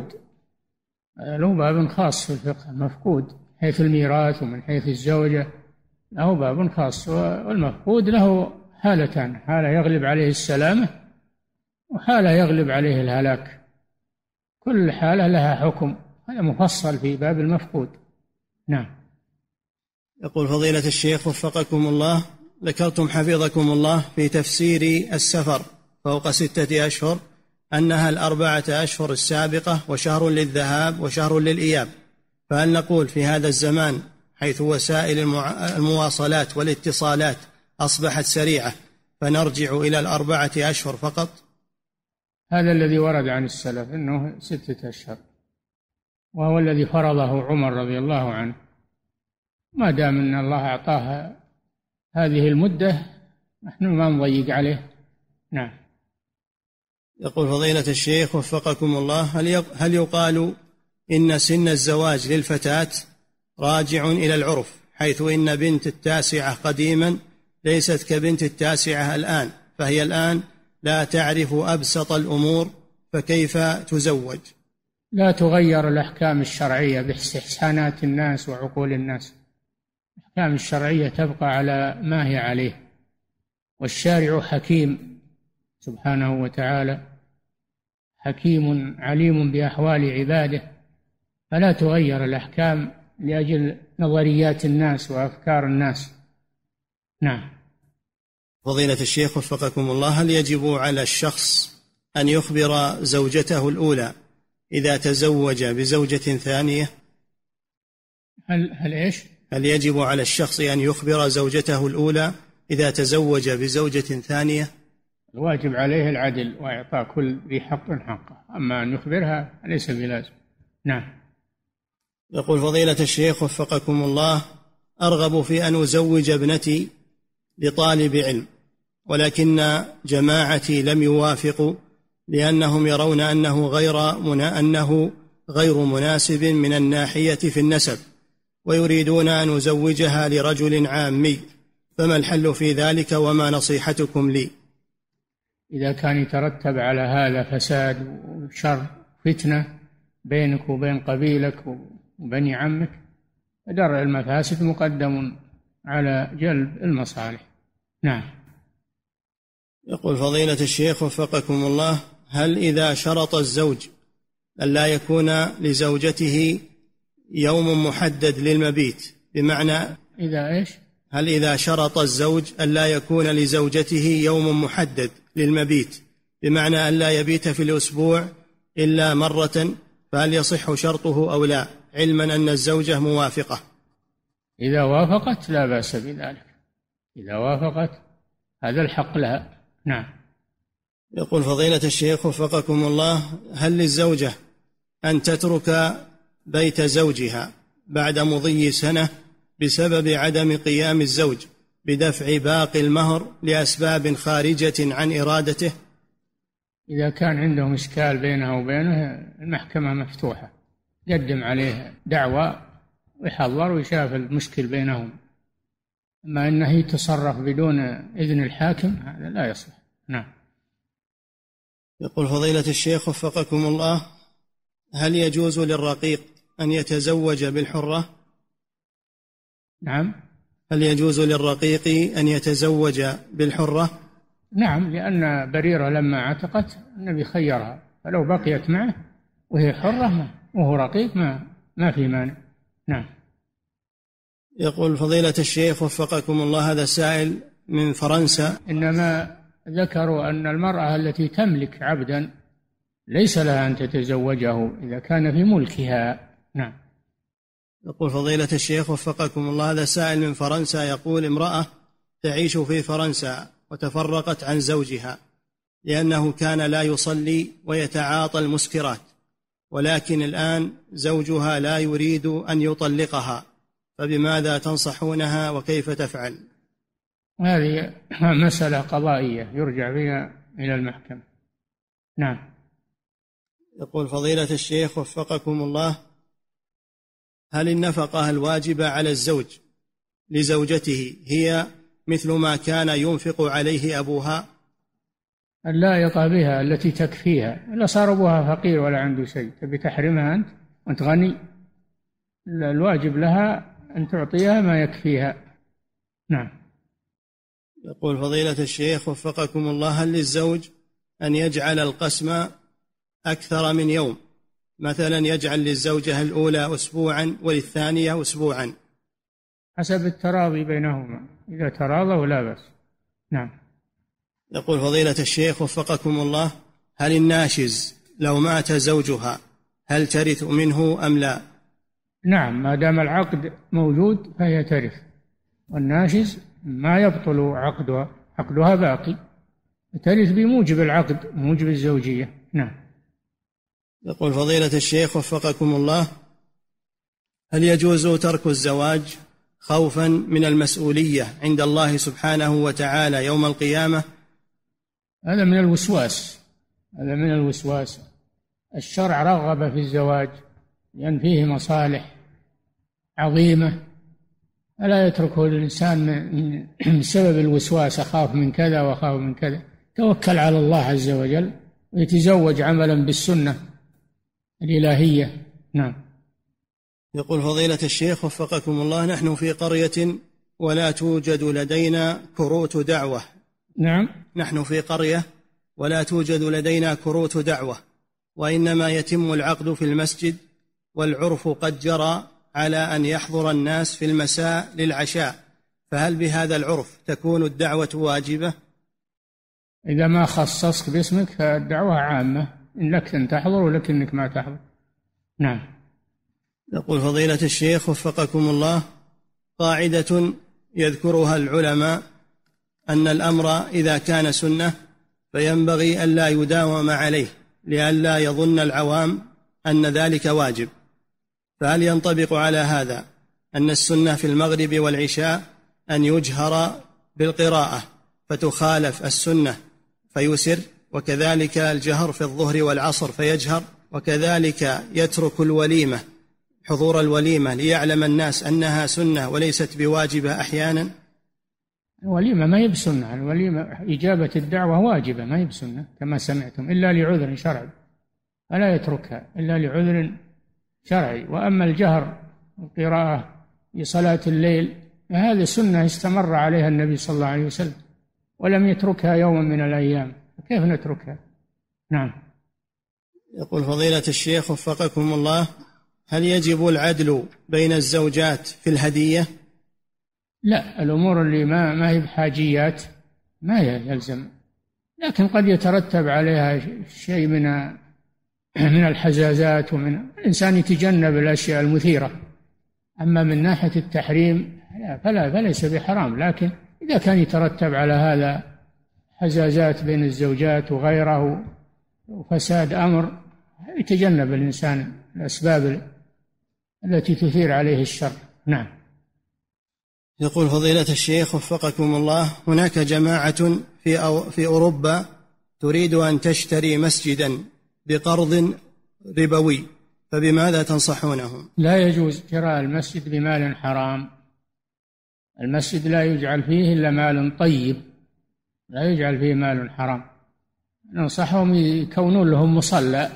Speaker 3: له باب خاص في الفقه. المفقود حيث الميراث ومن حيث الزوجة له باب خاص، والمفقود له حالتان: حالة يغلب عليه السلامة وحالة يغلب عليه الهلاك، كل حالة لها حكم، هذا مفصل في باب المفقود. نعم.
Speaker 2: يقول فضيلة الشيخ وفقكم الله: ذكرتم حفظكم الله في تفسير السفر فوق ستة أشهر أنها الأربعة أشهر السابقة وشهر للذهاب وشهر للإياب، فهل نقول في هذا الزمان حيث وسائل المواصلات والاتصالات أصبحت سريعة فنرجع إلى الأربعة أشهر فقط؟
Speaker 3: هذا الذي ورد عن السلف أنه ستة أشهر، وهو الذي فرضه عمر رضي الله عنه، ما دام أن الله أعطاها هذه المدة نحن ما نضيق عليه. نعم.
Speaker 2: يقول فضيلة الشيخ وفقكم الله: هل يقال إن سن الزواج للفتاة راجع إلى العرف، حيث إن بنت التاسعة قديما ليست كبنت التاسعة الآن، فهي الآن لا تعرف أبسط الأمور، فكيف تزوج؟
Speaker 3: لا تغير الأحكام الشرعية باستحسانات الناس وعقول الناس، الأحكام الشرعية تبقى على ما هي عليه، والشارع حكيم سبحانه وتعالى، حكيم عليم بأحوال عباده، فلا تغير الأحكام لأجل نظريات الناس وأفكار الناس. نعم.
Speaker 2: فضيلة الشيخ وفقكم الله: هل يجب على الشخص أن يخبر زوجته الأولى إذا تزوج بزوجة ثانية؟
Speaker 3: هل هل إيش؟
Speaker 2: هل يجب على الشخص أن يخبر زوجته الأولى إذا تزوج بزوجة ثانية؟
Speaker 3: الواجب عليه العدل وإعطاء كل ذي حق حقه، أما أن يخبرها ليس بلازم. نعم.
Speaker 2: يقول فضيلة الشيخ وفقكم الله: أرغب في أن أزوج ابنتي لطالب علم، ولكن جماعتي لم يوافقوا لأنهم يرون أنه غير منا أنه غير مناسب من الناحية في النسب، ويريدون أن أزوجها لرجل عامي، فما الحل في ذلك وما نصيحتكم لي؟
Speaker 3: إذا كان يترتب على هذا فساد وشر فتنة بينك وبين قبيلك وبني عمك، فدرء المفاسد مقدم على جلب المصالح. نعم.
Speaker 2: يقول فضيلة الشيخ وفقكم الله: هل إذا شرط الزوج أن لا يكون لزوجته يوم محدد للمبيت، بمعنى
Speaker 3: إذا إيش؟
Speaker 2: هل إذا شرط الزوج أن لا يكون لزوجته يوم محدد للمبيت، بمعنى أن لا يبيت في الأسبوع إلا مرة، فهل يصح شرطه أو لا، علما أن الزوجة موافقة؟
Speaker 3: إذا وافقت لا بأس بذلك، إذا وافقت هذا الحق لها. نعم.
Speaker 2: يقول فضيلة الشيخ وفقكم الله: هل للزوجة أن تترك بيت زوجها بعد مضي سنة بسبب عدم قيام الزوج بدفع باقي المهر لأسباب خارجة عن إرادته؟
Speaker 3: إذا كان عندهم إشكال بينها وبينه المحكمة مفتوحة، يقدم عليه دعوى ويحضر ويشاف المشكل بينهم. أما أنه يتصرف بدون إذن الحاكم هذا لا يصلح. نعم.
Speaker 2: يقول فضيلة الشيخ وفقكم الله: هل يجوز للرقيق أن يتزوج بالحرة؟
Speaker 3: نعم.
Speaker 2: هل يجوز للرقيق أن يتزوج بالحرة؟
Speaker 3: نعم، لأن بريرة لما عتقت النبي خيرها، فلو بقيت معه وهي حرة وهو رقيق ما ما في مانع. نعم.
Speaker 2: يقول فضيلة الشيخ وفقكم الله: هذا سائل من فرنسا.
Speaker 3: إنما ذكروا أن المرأة التي تملك عبدا ليس لها أن تتزوجه إذا كان في ملكها. نعم.
Speaker 2: يقول فضيلة الشيخ وفقكم الله: هذا سائل من فرنسا يقول: امرأة تعيش في فرنسا وتفرقت عن زوجها لأنه كان لا يصلي ويتعاطى المسكرات، ولكن الآن زوجها لا يريد أن يطلقها، فبماذا تنصحونها وكيف تفعل؟
Speaker 3: هذه مسألة قضائية يرجع بها إلى المحكمة. نعم.
Speaker 2: يقول فضيلة الشيخ وفقكم الله: هل النفقة الواجبة على الزوج لزوجته هي مثل ما كان ينفق عليه أبوها؟
Speaker 3: اللائقة بها التي تكفيها، لا صار أبوها فقير ولا عنده شيء تبي تحرمها أنت وأنت غني؟ الواجب لها أن تعطيها ما يكفيها. نعم.
Speaker 2: يقول فضيلة الشيخ وفقكم الله: هل للزوج أن يجعل القسم أكثر من يوم؟ مثلا يجعل للزوجة الأولى أسبوعا وللثانية أسبوعا؟
Speaker 3: حسب التراضي بينهما، إذا تراضوا لا بأس. نعم.
Speaker 2: يقول فضيلة الشيخ وفقكم الله: هل الناشز لو مات زوجها هل ترث منه أم لا؟
Speaker 3: نعم، ما دام العقد موجود فهي ترث، والناشز ما يبطل عقدها، عقدها باقي، ترث بموجب العقد موجب الزوجية. نعم.
Speaker 2: يقول فضيلة الشيخ وفقكم الله: هل يجوز ترك الزواج خوفا من المسؤولية عند الله سبحانه وتعالى يوم القيامة؟
Speaker 3: هذا من الوسواس، هذا من الوسواس. الشرع رغب في الزواج لأن فيه مصالح عظيمة، ألا يتركه الإنسان من سبب الوسواس، أخاف من كذا وأخاف من كذا. توكل على الله عز وجل ويتزوج عملا بالسنة الإلهية. نعم.
Speaker 2: يقول فضيلة الشيخ وفقكم الله: نحن في قرية ولا توجد لدينا كروت دعوة.
Speaker 3: نعم.
Speaker 2: نحن في قرية ولا توجد لدينا كروت دعوة، وإنما يتم العقد في المسجد، والعرف قد جرى على أن يحضر الناس في المساء للعشاء، فهل بهذا العرف تكون الدعوة واجبة؟
Speaker 3: إذا ما خصصت باسمك فالدعوة عامة، إن لك أن تحضر ولكنك ما تحضر. نعم.
Speaker 2: يقول فضيلة الشيخ وفقكم الله: قاعدة يذكرها العلماء أن الأمر إذا كان سنة فينبغي ألا يداوم عليه لئلا يظن العوام أن ذلك واجب، فهل ينطبق على هذا أن السنة في المغرب والعشاء أن يجهر بالقراءة فتخالف السنة فيسر، وكذلك الجهر في الظهر والعصر فيجهر، وكذلك يترك الوليمة حضور الوليمة ليعلم الناس أنها سنة وليست بواجبة أحيانا؟
Speaker 3: الوليمة ما هي بسنة، الوليمة إجابة الدعوة واجبة ما هي بسنة كما سمعتم، إلا لعذر شرعي، فلا يتركها إلا لعذر شرعي. وأما الجهر القراءة لصلاة الليل فهذه سنة استمر عليها النبي صلى الله عليه وسلم ولم يتركها يوما من الأيام، كيف نتركها؟ نعم.
Speaker 2: يقول فضيلة الشيخ وفقكم الله: هل يجب العدل بين الزوجات في الهدية؟
Speaker 3: لا، الأمور اللي ما ما هي بحاجيات ما يلزم، لكن قد يترتب عليها شيء من من الحزازات، ومن الإنسان يتجنب الأشياء المثيرة. أما من ناحية التحريم فلا فليس بحرام، لكن إذا كان يترتب على هذا حزازات بين الزوجات وغيره وفساد أمر، يتجنب الإنسان الأسباب التي تثير عليه الشر. نعم.
Speaker 2: يقول فضيلة الشيخ وفقكم الله: هناك جماعة في أو في أوروبا تريد أن تشتري مسجدا بقرض ربوي، فبماذا تنصحونهم؟
Speaker 3: لا يجوز شراء المسجد بمال حرام. المسجد لا يجعل فيه إلا مال طيب، لا يجعل فيه مال حرام. ننصحهم يكونون لهم مصلى،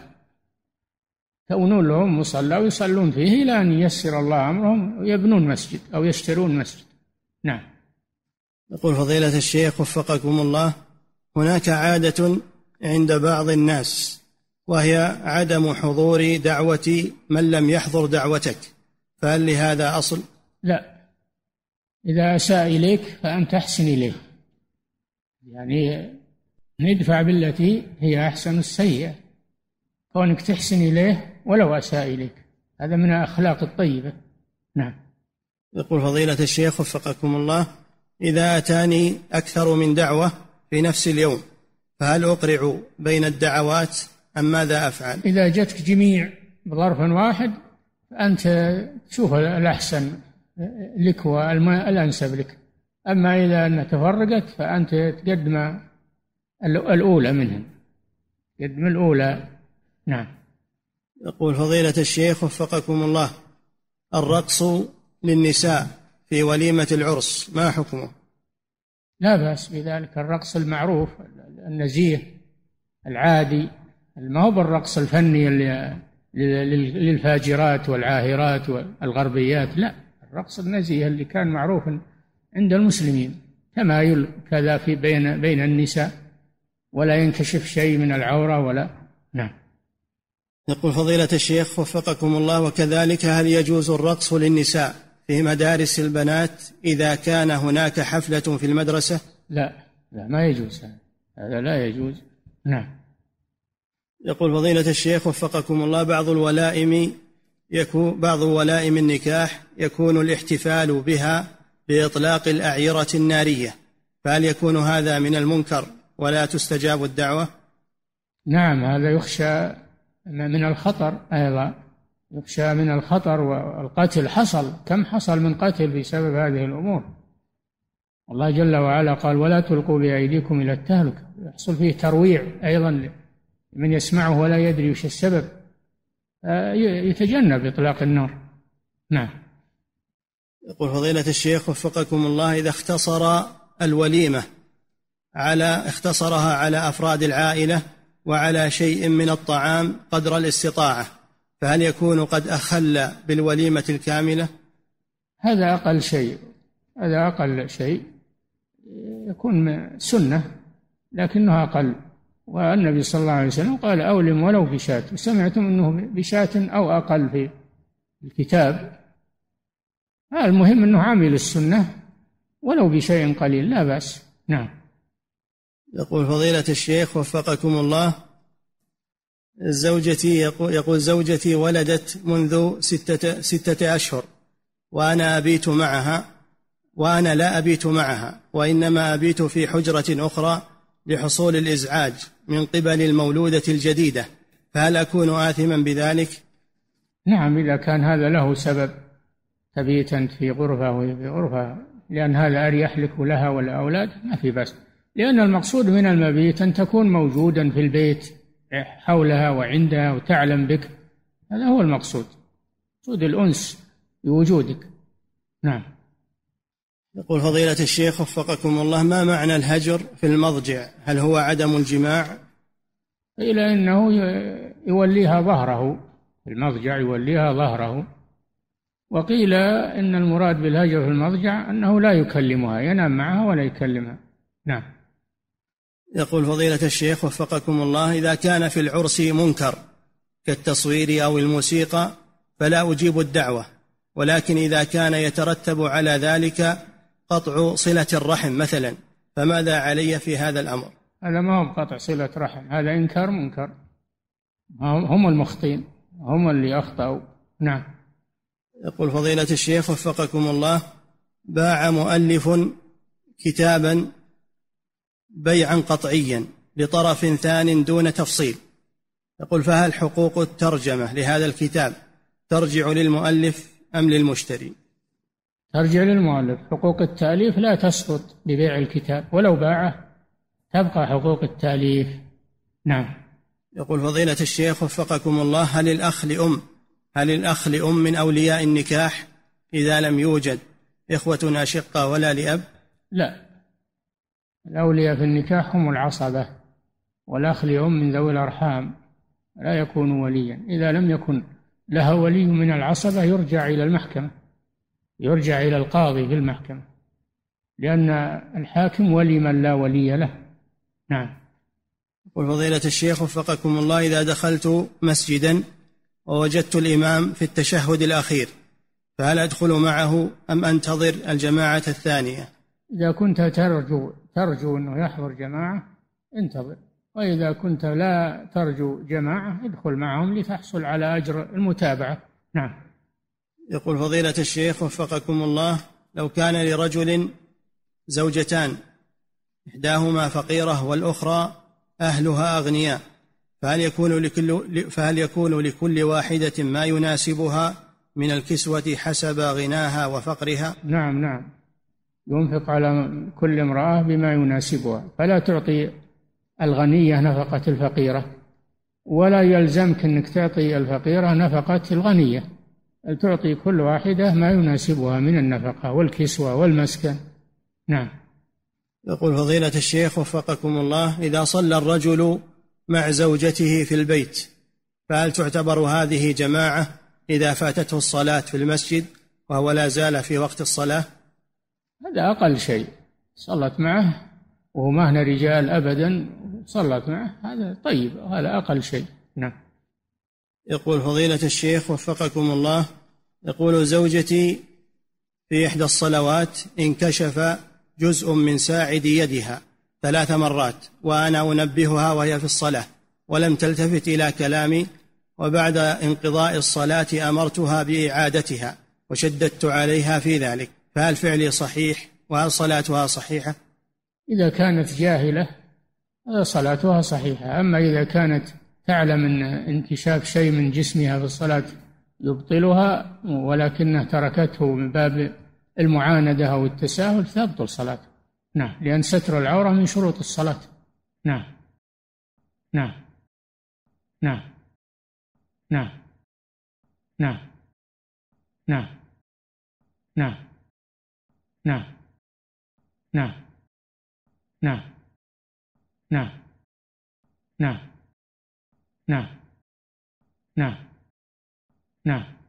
Speaker 3: يكونون لهم مصلى ويصلون فيه إلى أن ييسر الله أمرهم ويبنون مسجد أو يشترون مسجد. نعم.
Speaker 2: يقول فضيلة الشيخ وفقكم الله: هناك عادة عند بعض الناس وهي عدم حضور دعوة من لم يحضر دعوتك، فهل لهذا أصل؟
Speaker 3: لا، إذا أساء إليك فأنت أحسن إليه، يعني ندفع بالتي هي أحسن السيئة، كونك تحسن إليه ولو أساء إليك، هذا من الأخلاق الطيبة. نعم.
Speaker 2: يقول فضيلة الشيخ وفقكم الله: إذا أتاني أكثر من دعوة في نفس اليوم فهل أقرع بين الدعوات أم ماذا أفعل؟
Speaker 3: إذا جتك جميع بظرف واحد فأنت تشوف الأحسن لك والأنسب لك، أما إذا أن تفرقت فأنت تقدم الأولى منهم، تقدم الأولى. نعم.
Speaker 2: يقول فضيلة الشيخ وفقكم الله: الرقص للنساء في وليمة العرس ما حكمه؟
Speaker 3: لا بأس بذلك، الرقص المعروف النزيه العادي، ما هو بالرقص الفني للفاجرات والعاهرات والغربيات، لا، الرقص النزيه اللي كان معروف عند المسلمين، تمايل كذا في بين بين النساء ولا ينكشف شيء من العورة ولا. نعم.
Speaker 2: يقول فضيلة الشيخ وفقكم الله: وكذلك هل يجوز الرقص للنساء في مدارس البنات إذا كان هناك حفلة في المدرسة؟
Speaker 3: لا لا، ما يجوز، هذا لا يجوز. نعم.
Speaker 2: يقول فضيلة الشيخ وفقكم الله: بعض الولائم يكون بعض ولائم النكاح يكون الاحتفال بها بإطلاق الأعيرة النارية، فهل يكون هذا من المنكر ولا تستجاب الدعوة؟
Speaker 3: نعم، هذا يخشى من الخطر أيضا، يخشى من الخطر والقتل. حصل كم حصل من قتل بسبب هذه الأمور. الله جل وعلا قال: ولا تلقوا بأيديكم إلى التهلكة. يحصل فيه ترويع أيضا من يسمعه ولا يدري وش السبب، يتجنب إطلاق النار. نعم.
Speaker 2: يقول فضيلة الشيخ وفقكم الله: إذا اختصر الوليمة على اختصرها على أفراد العائلة وعلى شيء من الطعام قدر الاستطاعة، فهل يكون قد أخل بالوليمة الكاملة؟
Speaker 3: هذا أقل شيء، هذا أقل شيء، يكون سنة لكنها أقل. والنبي صلى الله عليه وسلم قال: أولم ولو بشاة، وسمعتم أنه بشاة أو أقل في الكتاب. المهم أنه عامل السنة ولو بشيء قليل لا بأس. نعم.
Speaker 2: يقول فضيلة الشيخ وفقكم الله: زوجتي يقول, يقول زوجتي ولدت منذ ستة, ستة أشهر وأنا أبيت معها وأنا لا أبيت معها، وإنما أبيت في حجرة أخرى لحصول الإزعاج من قبل المولودة الجديدة، فهل أكون آثما بذلك؟
Speaker 3: نعم، إذا كان هذا له سبب تبيت أنت في غرفة وهي في غرفة لأن هذا أريح لك ولها والأولاد ما في بأس، لأن المقصود من المبيت أن تكون موجودا في البيت حولها وعندها وتعلم بك، هذا هو المقصود، مقصود الأنس بوجودك. نعم.
Speaker 2: يقول فضيلة الشيخ وفقكم الله: ما معنى الهجر في المضجع؟ هل هو عدم الجماع؟
Speaker 3: قيل إنه يوليها ظهره في المضجع، يوليها ظهره، وقيل إن المراد بالهجر في المضجع أنه لا يكلمها، ينام معها ولا يكلمها. نعم.
Speaker 2: يقول فضيلة الشيخ وفقكم الله: إذا كان في العرس منكر كالتصوير أو الموسيقى فلا أجيب الدعوة، ولكن إذا كان يترتب على ذلك قطع صلة الرحم مثلا، فماذا علي في هذا الأمر؟
Speaker 3: هذا ما هو قطع صلة رحم، هذا إنكار منكر، هم المخطئين، هم اللي أخطأوا. نعم.
Speaker 2: يقول فضيلة الشيخ وفقكم الله: باع مؤلف كتابا بيعا قطعيا لطرف ثان دون تفصيل. يقول: فهل حقوق الترجمة لهذا الكتاب ترجع للمؤلف أم للمشتري؟
Speaker 3: ترجع للمؤلف. حقوق التأليف لا تسقط ببيع الكتاب، ولو باعه تبقى حقوق التأليف. نعم.
Speaker 2: يقول: فضيلة الشيخ وفقكم الله، هل الأخ لأم هل الأخ لأم من أولياء النكاح إذا لم يوجد إخوة أشقة ولا لأب؟
Speaker 3: لا، الأولياء في النكاح هم العصبة، والأخ لأم من ذوي الأرحام لا يكون وليا. إذا لم يكن لها ولي من العصبة يرجع إلى المحكمة، يرجع إلى القاضي في المحكمة، لأن الحاكم ولي من لا ولي له. نعم.
Speaker 2: يقول: فضيلة الشيخ وفقكم الله، إذا دخلت مسجدا ووجدت الإمام في التشهد الأخير فهل أدخل معه أم أنتظر الجماعة الثانية؟
Speaker 3: إذا كنت ترجو ترجو أنه يحضر جماعة انتظر، وإذا كنت لا ترجو جماعة ادخل معهم لتحصل على أجر المتابعة. نعم.
Speaker 2: يقول: فضيلة الشيخ وفقكم الله، لو كان لرجل زوجتان إحداهما فقيرة والأخرى أهلها أغنياء، فهل يكون لكل فهل يكون لكل واحدة ما يناسبها من الكسوة حسب غناها وفقرها؟
Speaker 3: نعم نعم، ينفق على كل امرأة بما يناسبها، فلا تعطي الغنية نفقة الفقيرة، ولا يلزمك أنك تعطي الفقيرة نفقة الغنية، تعطي كل واحدة ما يناسبها من النفقة والكسوة والمسكن. نعم.
Speaker 2: يقول: فضيلة الشيخ وفقكم الله، إذا صلى الرجل مع زوجته في البيت فهل تعتبر هذه جماعة إذا فاتته الصلاة في المسجد وهو لا زال في وقت الصلاة؟
Speaker 3: هذا أقل شيء، صلت معه وهو ما هنا رجال أبدا، صلت معه، هذا طيب، هذا أقل شيء. نعم.
Speaker 2: يقول: فضيلة الشيخ وفقكم الله، يقول: زوجتي في إحدى الصلوات انكشف جزء من ساعد يدها ثلاث مرات وأنا أنبهها وهي في الصلاة ولم تلتفت إلى كلامي، وبعد انقضاء الصلاة أمرتها بإعادتها وشددت عليها في ذلك، فهل فعلي صحيح وهل صلاتها صحيحة؟
Speaker 3: إذا كانت جاهلة صلاتها صحيحة، أما إذا كانت تعلم أن انكشاف شيء من جسمها في الصلاة يبطلها ولكنها تركته من باب المعاندة أو التساهل تبطل صلاته. نعم، لأن ستر العورة من شروط الصلاة. نعم نعم نعم نعم نعم نعم نعم نعم نعم نعم نعم نعم نعم نعم نعم